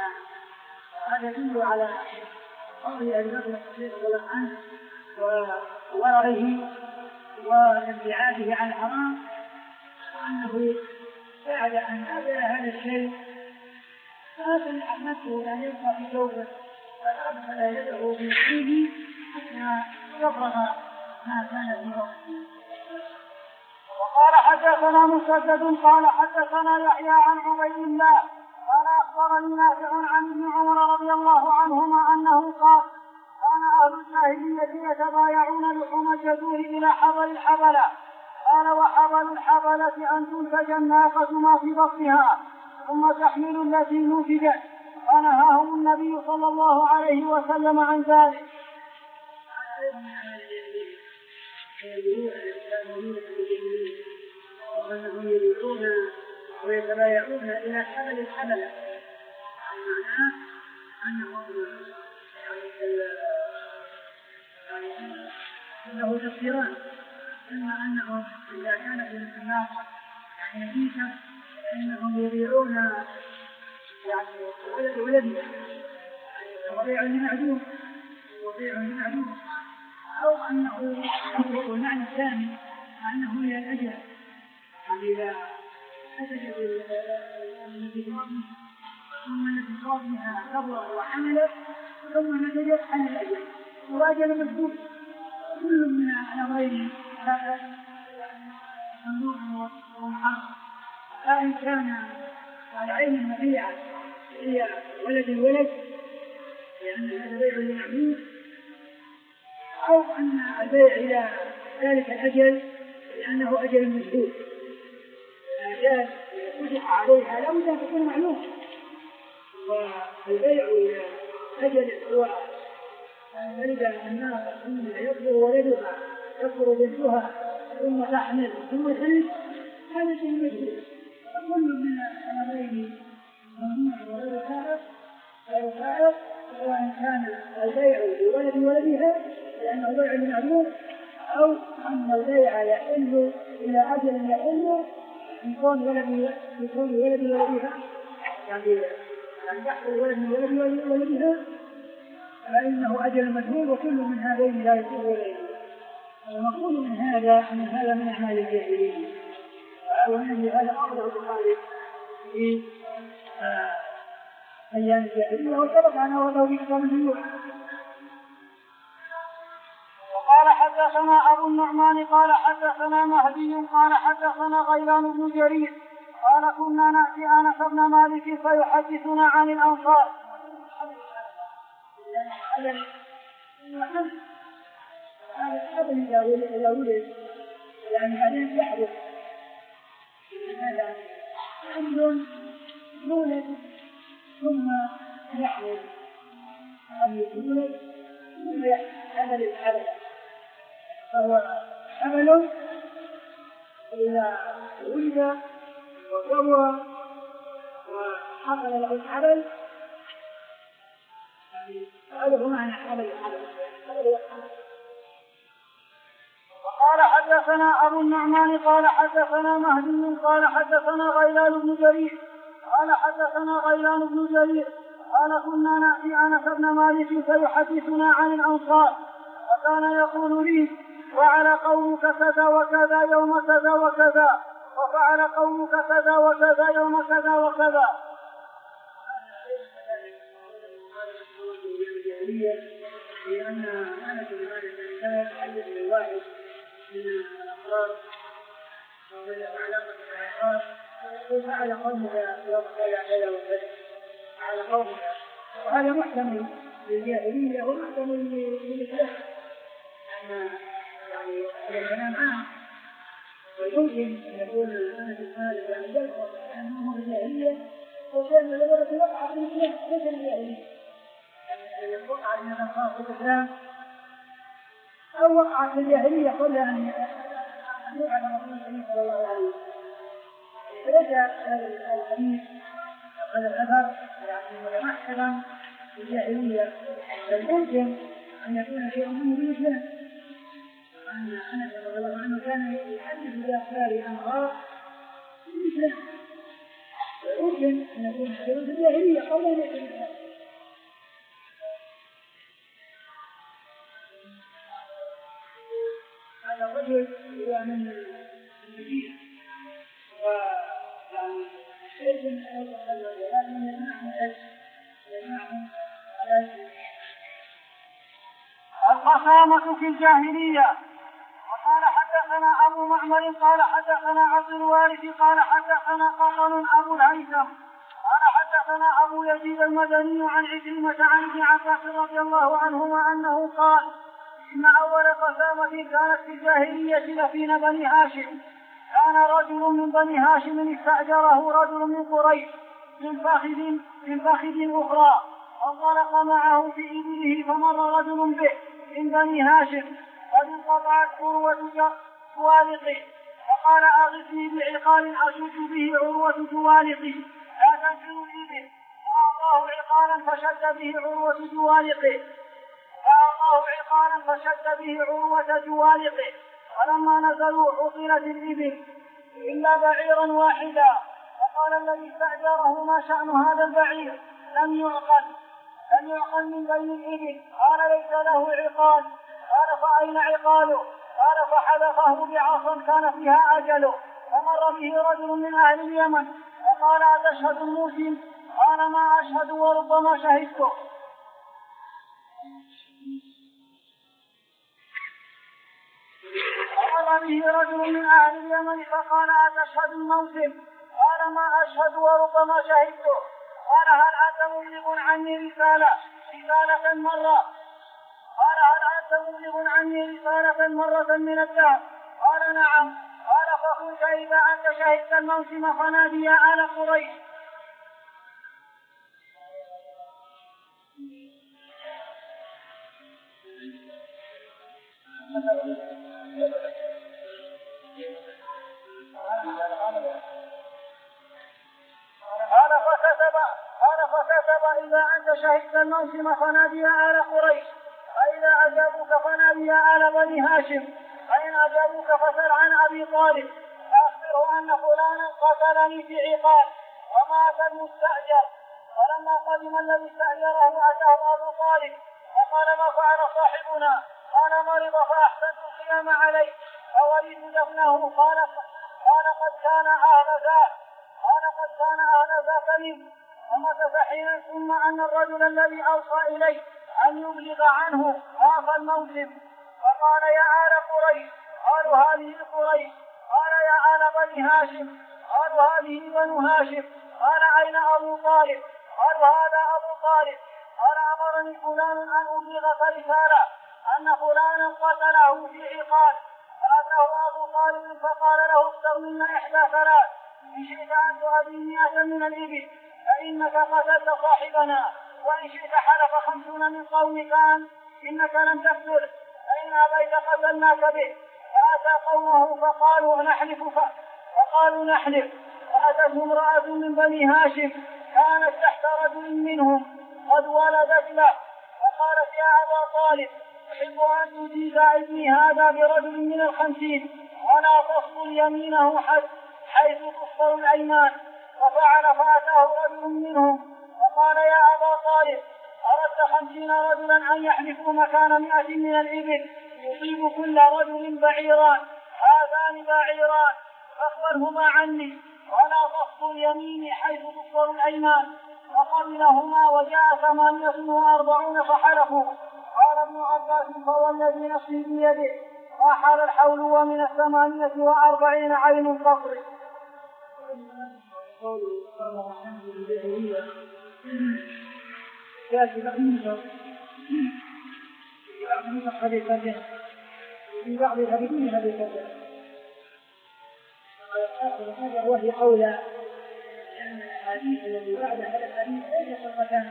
B: يدل على قول أبي بكر الصديق رضي الله عنه وورعه وابتعاده عن الحرام، وأنه بعد أن أبى هذا الشيء فأبى نفسه أن يبقى في ثوبه فلا يدعو بيده حتى يفرغ ما كان في وقته.
A: وقال حدثنا مسدد قال حدثنا يحيى عن عبيد الله قال أخبرني نافع عن ابن عمر رضي الله عنهما أنه قال كان أهل الجاهلية يتبايعون لحوم الجزور إلى حبل الحبلة. قال وحبل الحبلة أن تنتج الناقة ما في بطنها ثم تحمل التي نتجت، فنهاهم النبي صلى الله عليه وسلم عن ذلك.
B: وأنهم يريدون ويتبايعون إلى حبل الحبلة، معناه أنهم أنه تفسيران، إما أنهم إذا كانت الناقة يعني نبيتا فإنهم يبيعون يعني ولدها وبيع لمعدوم وبيع لمعدوم، أو أنه يقول المعنى الثاني أنه هي الأجل، يعني إذا أجل الانتقاض ثم الانتقاض منها كبر وحملت ثم نتجت عن الأجل وأجل مجهول، كل من الأمرين هذا ممنوع ومحرم. فإن كان العين المبيعة هي ولد الولد لأن هذا بيع للمعدوم، أو أن البيع إلى ذلك الأجل لأنه أجل مجهول أجل فتح عليها لا بد أن تكون معلومة، والبيع إلى أجل هو ولد الناقة ثم يكبر ولدها يكبر بنتها ثم تحمل ثم تلد، هذا شيء مجهول. فكل من الأمرين ممنوع وغير سائغ غير سائغ، سواء كان البيع لولد ولدها لأنه بيع للمعلوم، أو أن البيع يحل إلى أجل يحل يكون ولد يكون ولد ولدها يعني يعني يحصل ولد من ولد ولدها فإنه أجل مجهول، وكل من هذين لا يكون ولد. المقصود من هذا أن هذا من أعمال الجاهلية، وأن هذا أمر البخاري في أيام الجاهلية وسبق أنه له في كتاب البيوع.
A: وقال حدثنا أبو النعمان قال حدثنا مهدي قال حدثنا غيلان بن جرير قال كنا نأتي أنس بن مالك فيحدثنا عن الأنصار.
B: هذا الحبل إذا ولد يعني بعدين يحدث هذا حمل يولد ثم يحمل يعني يولد ثم يحمل الحبل، فهو حمل إذا ولد وكبر وحصل له الحبل هذا هو معنى حبل الحبل.
A: وقال حدثنا أبو النعمان قال حدثنا مهدي قال حدثنا غيلان بن جرير قال حدثنا غيلان بن جرير قال كنا نأتي أنس بن مالك فيحدثنا عن الأنصار وكان يقول لي وعلى قومك كذا وكذا يوم كذا وكذا وفعل قومك كذا وكذا يوم كذا وكذا.
B: لأن أنس بن مالك كان يتحدث بالواحد من الأخبار ومن علاقة الحيوانات ويقول فعل قومك يوم كذا كذا وكذا على قومك، وهذا محتمل للجاهلية ومحتمل للإسلام، لأن يعني الكلام عام ويمكن أن يكون أنس بن مالك يعني يذكر أنه في الجاهلية وكان لدرجة وقع في الإسلام ليس الجاهلية، يعني يوقع من الخاص في الإسلام أو وقع في الجاهلية قبل أن يعلم رسول الله صلى الله عليه وسلم. فليس الحديث هذا الأثر يعني محكما في الجاهلية، بل يمكن أن يكون شيء منه في الإسلام، وأن أنس رضي الله عنه كان يحدث بأخبار أمراء في الإسلام ولا ليس هذا الرجل هو من المدينة ويعني شيء من الرجال من يمنعهم الأجر يمنعهم الأجر
A: القسامة في الجاهلية. وقال حدثنا أبو معمر قال حدثنا عبد الوارث قال حدثنا قطن أبو الهيثم قال حدثنا أبو يزيد المدني عن عكرمة عن ابن عباس رضي الله عنهما أنه قال إن أول قسامة كانت في الجاهلية لفين بني هاشم. كان رجل من بني هاشم استأجره رجل من قريش من فخذ من فخذ أخرى فانطلق معه في إبله فمر رجل به من بني هاشم قد انقطعت عروة جوالقه فقال أغثني بعقال أشد به عروة جوالقه لا تنفر الإبل فأعطاه عقالا فشد به عروة جوالقه فأعطاه عقالا فشد به عروة جوالقه فلما نزلوا عطلت الإبل إلا بعيرا واحدا فقال الذي استأجره ما شأن هذا البعير لم يعقل لم يعقل من بين الإبل قال ليس له عقال قال فأين عقاله قال فحذفه بعصا كان فيها أجله فمر به رجل من أهل اليمن فقال أتشهد الموسم قال ما أشهد وربما شهدته فمر به رجل من أهل اليمن فقال أتشهد الموسم قال ما أشهد وربما شهدته قال هل أنت مبلغ عني رسالة رسالة مرة قال هل أنت مبلغ عني رسالة مرة من الدهر قال نعم قال فقلت إذا أنت شهدت الموسم فنادي يا آل قريش قال فكتب قال فكتب إذا أنت شهدت الموسم فنادي يا آل قريش فإذا أجابوك فنادي يا آل بني هاشم فإن أجابوك فسل عن أبي طالب فأخبره أن فلانا قتلني في عقال ومات المستأجر. فلما قدم الذي استأجره أتاه أبو طالب فقال ما فعل صاحبنا قال مرض فأحسنت القيام عليه فوليت دفنه قال قال قد كان أهل ذاك قال قد كان أهل ذاك منه ومكث حينا ثم أن الرجل الذي أوصى إليه أن يبلغ عنه خاف الموسم فقال يا آل قريش قالوا هذه قريش قال يا آل بني هاشم قالوا هذه بنو هاشم قال أين أبو طالب قالوا هذا أبو طالب قال أمرني فلان أن أبلغك رسالة أن فلانا قتله في عقال فأتاه أبو طالب فقال له اكتب منا إحدى ثلاث إن شئت أن تؤدي مئة من الإبل فإنك قتلت صاحبنا وإن شئت حلف خمسون من قومك أن إنك لم تقتل فإن أبيت قتلناك به. فأتى قومه فقالوا نحلف فقالوا نحلف فأتته امرأة من بني هاشم كانت تحت رجل منهم قد ولدت له فقالت يا أبا طالب أحب أن تجيز ابني هذا برجل من الخمسين ولا تصل يمينه حيث تصل الأيمان. ففعل فأتاه رجل منهم وقال يا أبا طالب أردت خمسين رجلا أن يحلفوا مكان مئة من الإبل يصيب كل رجل بعيران هذان بعيران فاقبلهما عني ولا تصل يميني حيث تصل الأيمان. فقبلهما وجاء ثمانية وأربعون فحلفوا. قال ابن عباس فوالذي نفسي بيده ما حال الحول ومن الثمانية وأربعين عين القصر.
B: في بعض الحديثين هذه الكلمة هذا وهي أولى لأن الحديث الذي بعد هذا الحديث ليس فرقتان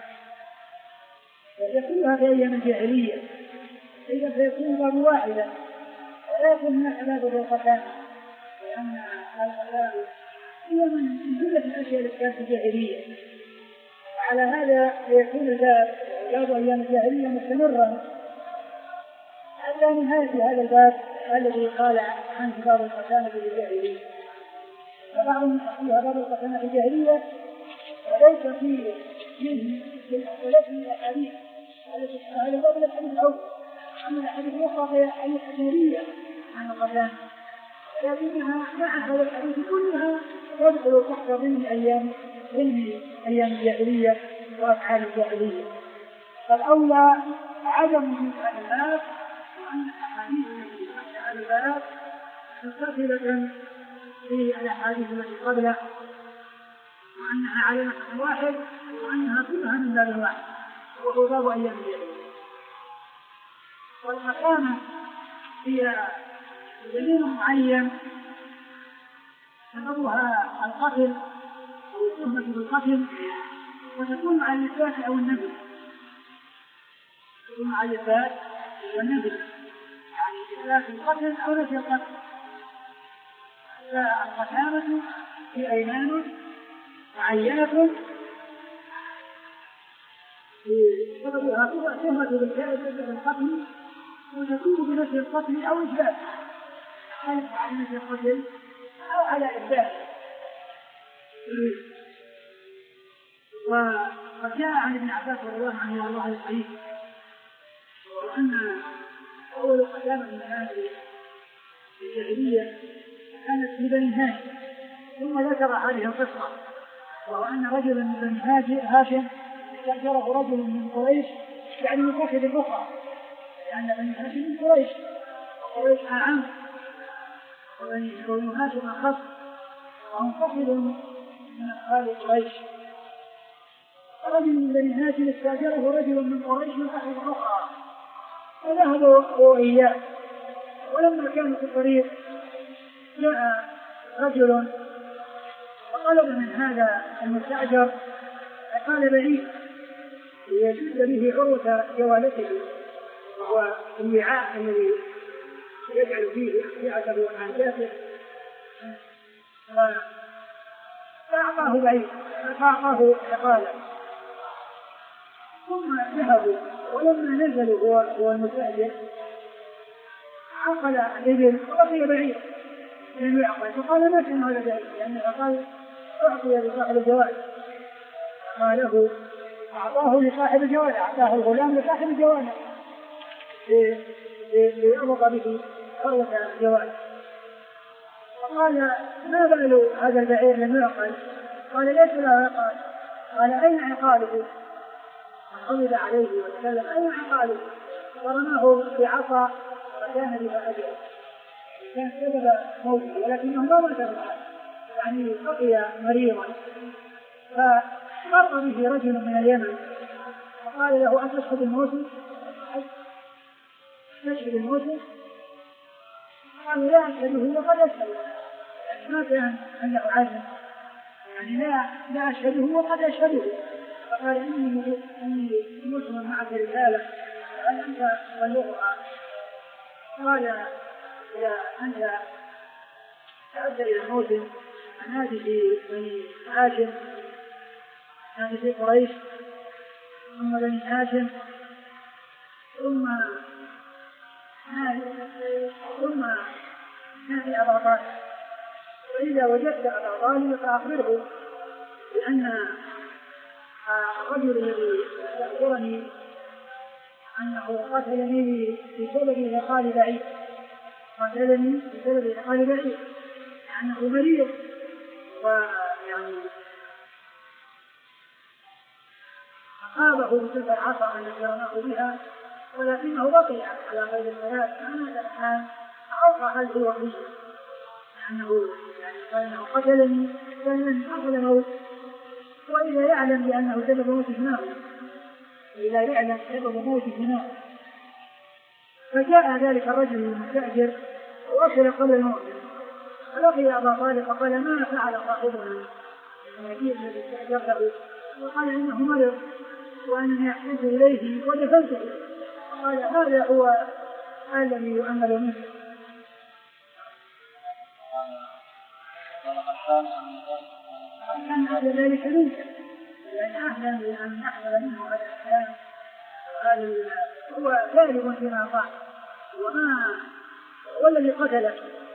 B: يكون هذا أيام الجاهلية إذا فيكون باب واحدا ولكن هذا فرقتان لأن الكلام هي من جملة الأشياء التي كانت الجاهلية. وعلى هذا يكون الباب باب أيام الجاهلية مستمرا حتى نهاية هذا الباب الذي قال عن باب القسامة في الجاهلية. فبعضهم يقول باب القسامة في الجاهلية وليس فيه منه ولكن الأحاديث هذا هو من الحديث الأول. أما الأحاديث الأخرى فهي أحاديث أجنبية عن الرجال، لكنها مع هذا الحديث كلها تدخل تحت ضمن أيام ضمن أيام الجاهلية وأفعال الجاهلية. فالأولى عدم مثل الباب، وأن الأحاديث التي تحت هذا الباب متصلة في الأحاديث التي قبله، وأنها على نحو واحد، وأنها كلها من باب واحد وهو باب أيام الجاهلية. والمكانة هي دليل معين سببها القتل أو التهمة بالقتل، وتكون على الإثبات أو النفي، تكون على الإثبات والنفي، يعني إثبات القتل أو نفي القتل. فالقتامة في أيمان معينة سببها تهمة بالقتل، وتكون بنفي القتل أو إثبات، على نفي القتل أو على إثبات. وقد جاء عن ابن عباس رضي الله عنه والله الحديث، وأن أول قتامة من هذه الجاهلية كانت في بني هاشم، ثم ذكر هذه القصة، وهو أن رجلا من بني هاشم استأجره رجل من قريش، يعني من قتل الأخرى، لأن بني هاشم من قريش، وقريش أعم وبني هاشم أخف، ومنفصل من أخوال قريش. رجل من بني هاشم استأجره رجل من قريش من قتل الأخرى، فذهبوا هو إياه. ولما كانوا في الطريق جاء رجل وطلب من هذا المستأجر عقال بعيد ليشد به عروة جوالته، وهو الوعاء الذي يجعل فيه أحياءه وحاجاته، فأعطاه بعيد فأعطاه عقالا. ثم ذهبوا، ولما نزلوا هو, هو المستأجر عقل الإبل وبقي بعيد لم يعقل، فقال ما كان هذا بعيد، لأن العقال أعطي لصاحب الجوال، قاله أعطاه لصاحب الجوال، أعطاه الغلام لصاحب الجوال ليأمر به قوة الجوال. فقال ما بال هذا البعير لم يعقل؟ قال ليس له عقال. قال أين عقاله؟ فقبض عليه وسلم أين عقاله؟ ورماه بعصا وكان بها أجل، كان سبب موته، ولكنه ما مات بالحال، يعني بقي مريضا. فمر به رجل من اليمن فقال له أتشهد الموت؟ تشهد الموت؟ قال لا أشهده وقد أشهده، ما كان عنده عزم، يعني لا لا أشهده وقد أشهده. فقال إني إني مسلم معك رسالة، هل أنت بلغها؟ قال يا أنت تأتي إلى الموت، هذه في بني هاشم، هذه في قريش، ثم بني هاشم، ثم ثم هذه أبا طالب، وإذا وجدت أبا طالب فأخبره بأن الرجل الذي يذكرني أنه قتلني بسبب عقال بعيد، قتلني بسبب عقال بعيد، لأنه مريض، ويعني أصابه بتلك العصا التي رماه بها، ولكنه بقي على غير الثلاث. أنا الآن أعرف هل هو فيه، لأنه يعني كأنه قتلني فإن حصل موت، وإذا يعلم بأنه سبب موت ابنه، إذا يعلم سبب موت ابنه. فجاء ذلك الرجل المستأجر ووصل قبل الموت، فلقي أبا طالب فقال ما فعل صاحبنا النبي الذي استأجره؟ وقال إنه مرض وأنني أحتج إليه ودفنته. قال هذا هو الذي يؤمل منه. كان هذا ذلك منك، لأن أهلا بأن نحمل منه هذا الكلام، وهذا هو ثالث فيما قال، وما والذي قتله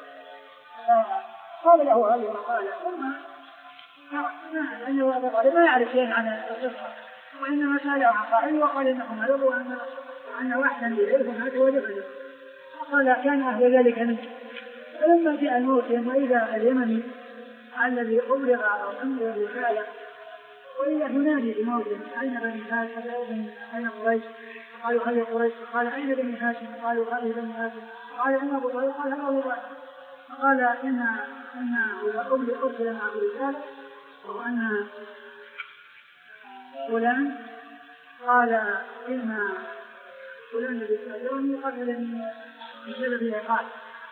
B: قال له هذه المقالة، ثم ما يعرف شيئا عن القصة، وإنما سأله عن صاحبه وقال إنه مرض وأن أن واحدا إليه مات ودفنه، فقال كان أهل ذلك منه. فلما جاء الموت وإذا اليمني الذي أبلغ أو أمر الرسالة وإذا ينادي بموته أين بني هاشم أين قريش؟ قالوا هذه قريش. قال أين بني هاشم؟ قالوا هذه بني هاشم. قال أين أبو طالب؟ قال هذا أبو طالب. فقال إن إن أبلغ أرسل معه رسالة وأن فلان قال إن فلان الذي سألوني قتلني بسبب عقاب.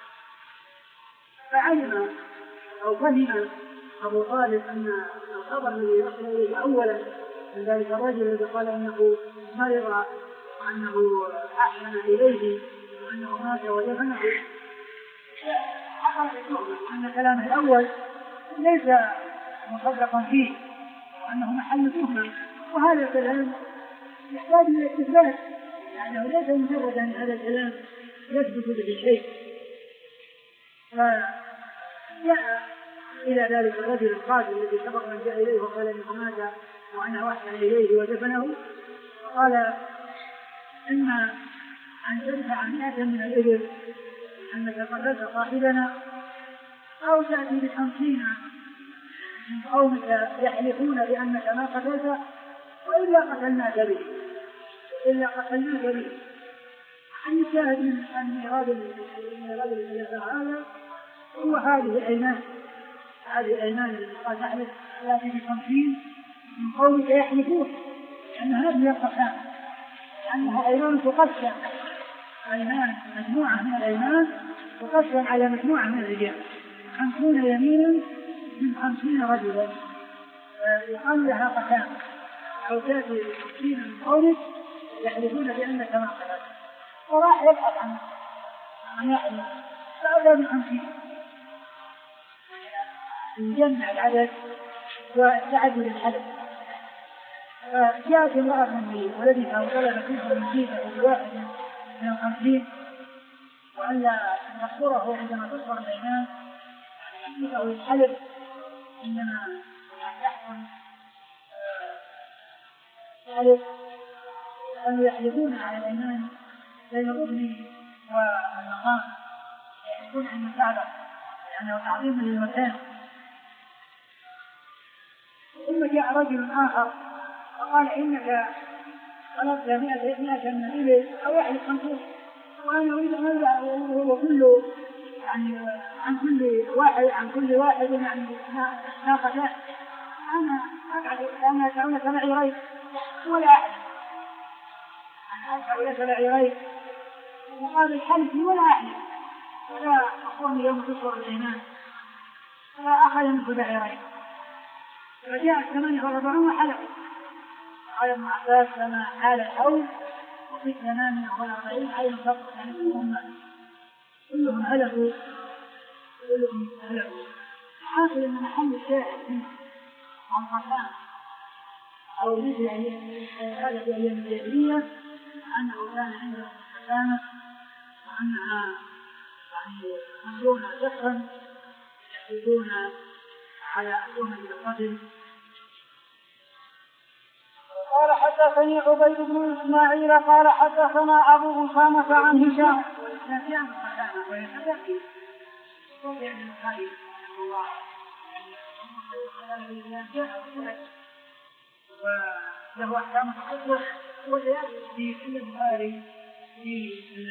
B: فعلم أو فهم أبو طالب أن الخبر الذي يصل إليه أولا من ذلك الرجل الذي قال إنه مرض وأنه أحسن إليه وأنه مات ودفنه حقق التهمة أن كلامه الأول ليس مصدقا فيه وأنه محل تهمة، وهذا الكلام يحتاج إلى استثبات، يعني ليس مجرد أن هذا الكلام يثبت به شيء. فجاء إلى ذلك الرجل القاتل الذي سبق من جاء إليه وقال إنه مات وأنا وحي إليه ودفنه، قال إما أن تدفع مئة من الإبل أنك قتلت صاحبنا أو تأتي بخمسين من قومك يحلفون بأنك ما قتلت وإلا قتلناك به إلا قتلناك به. أن شاهد من أن إرادة الثلاثة هذا هو هذه الأيمان، هذه الأيمان التي قال نحلف ثلاثة بخمسين من قومك يحلفون أنها هذه القسام، أنها أيمان تقسم، أيمان مجموعة من الأيمان تقسم على مجموعة من الرجال، خمسون يمينا من خمسين رجلا يقال لها قسام، أو تأتي خمسين من قومك يحلفون بأنك ما قتلت، وراح يبحث عن عن يحلف فأولى من خمسين يجمع العدد وتعدد الحدث. فجاءت امرأة من ولدها وطلب كيف من كيفه بواحد من الخمسين وألا نذكره عندما تصبر الأيمان كيفه الحلف عندما يحكم حلف أنه يحلفون على الأيمان بين الركن والمقام، يحلفون عن الكعبة لأنه تعظيم للمكان. ثم جاء رجل آخر فقال إنك طلبت مئة مئة من الإبل أو يحلف خمسون وأنا أريد أن أرجع وهو كله يعني عن كل واحد عن كل واحد يعني ناقتان، أنا أقعد أنا أتعون سبعيرين ولا أحلف، أنا أتعون سبعيرين وقال الحلف ولا أحلف ولا أخوني يوم تصور الإيمان فلا أخذ من سبعيرين. فجاء الثمانية والأربعون وحلفوا. قال ابن عباس لما حال الحول وفي الثمانية والأربعين عين فقط عن الأمة كلهم هلكوا كلهم هلكوا. حاصل أن محل الشاهد منه عن قسام أو مثل هذا في أيام الجاهلية أنه كان عنده قسامة وأنها يعني يأخذون شخصا يأخذون على أسهم القتل.
A: قال حدثني عبيد بن إسماعيل قال حدثنا أبو أسامة عن هشام
B: وله أحكام القصة وسيأتي في كل البخاري في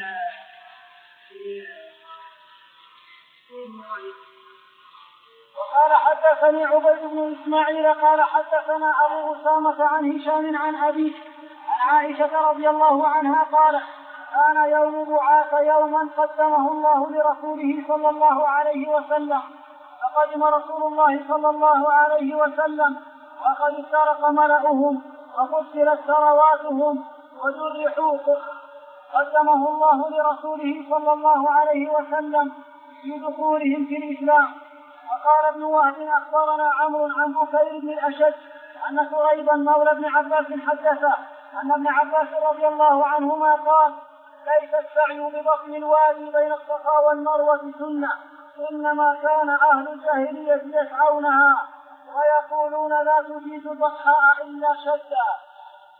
A: وقال حدثني عبيد بن إسماعيل قال حدثنا أبو أسامة عن هشام عن أبيه عن عائشة رضي الله عنها قال كان يوم بعاث يوما قدمه الله لرسوله صلى الله عليه وسلم، فقدم رسول الله صلى الله عليه وسلم وقد افترق ملأهم وفصلت ثرواتهم وجرحوا قدمه الله لرسوله صلى الله عليه وسلم في دخولهم في الإسلام. وقال ابن وهب أخبرنا عمرو عن بكير بن الأشد أن سريبا مولى ابن عباس حدثه أن ابن عباس رضي الله عنهما قال ليس السعي ببطن الوادي بين الصفا والمروة سنة، إنما كان أهل الجاهلية يسعونها ويقولون لا تجيز البطحاء إلا شدا.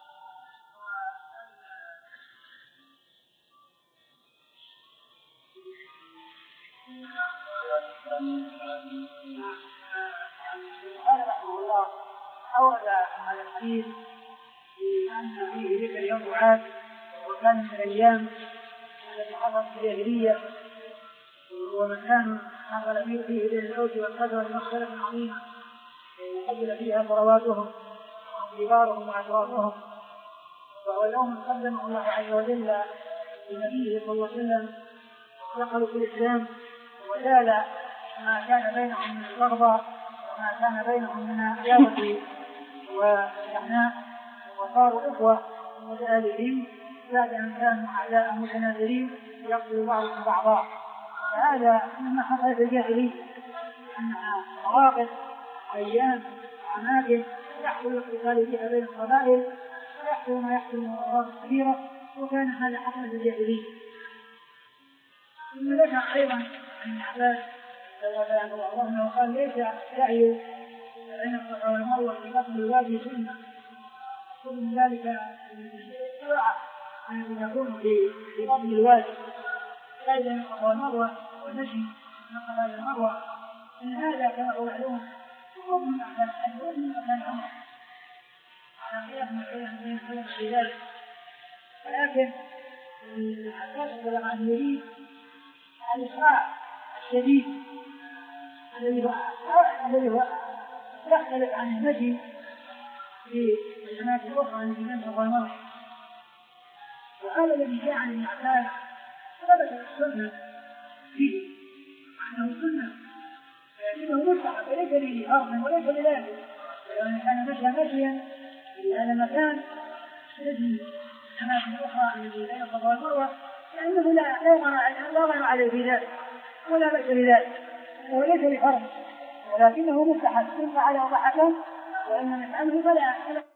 B: قال رحمه الله أورد هذا الحديث أن فيه ذكر يوم عاد وكان من الأيام التي حصلت في الجاهلية ومكان حصل فيه بين العود والقدر مغفرة عظيمة قبل فيها صلواتهم وكبارهم وأشرافهم، وهو يوم قدمه الله عز وجل لنبيه صلى الله عليه وسلم دخلوا في الإسلام وزال ما كان بينهم من البغضاء وما كان بينهم من العداوة والشحناء وصاروا إخوة متآلفين بعد أن كانوا أعداء متنازلين يقتل بعضهم بعضا. فهذا مما حصل في الجاهلية أنها مواقف أيام أماكن يحصل الاقتتال فيها بين القبائل ويحصل ما يحصل من أمراض كبيرة، وكان هذا حصل في الجاهلية. ثم ذكر أيضا أن عباس رضي الله عنه قال ليس سعي بين الصفا والمروة في قتل الوادي سنة، ومن ذلك السرعة التي تكون في قتل الوادي بين الصفا والمروة والمشي من الصفا إلى المروة، إن هذا كما هو معلوم يكون من أحسن الحج من أحسن العمر على خلاف ما بين الخلق في ذلك. ولكن العباس رضي الله عنه يريد الإسراع الشديد الذي هو يختلف عن المشي في الأماكن الأخرى التي بين الصفا والمروة. وهذا الذي جاء عن ابن عباس ثبت السنة فيه أنه سنة لكنه مستحب وليس لأرض وليس لذلك، لأن كان مشى مشيا في هذا المكان الذي الأماكن الأخرى التي بين الصفا والمروة لأنه لا ضرر عليه في ذلك ولا بأس بذلك، وليس لفرض ولكنه مستحب إن فعله ضحكا وإن نفعله فلا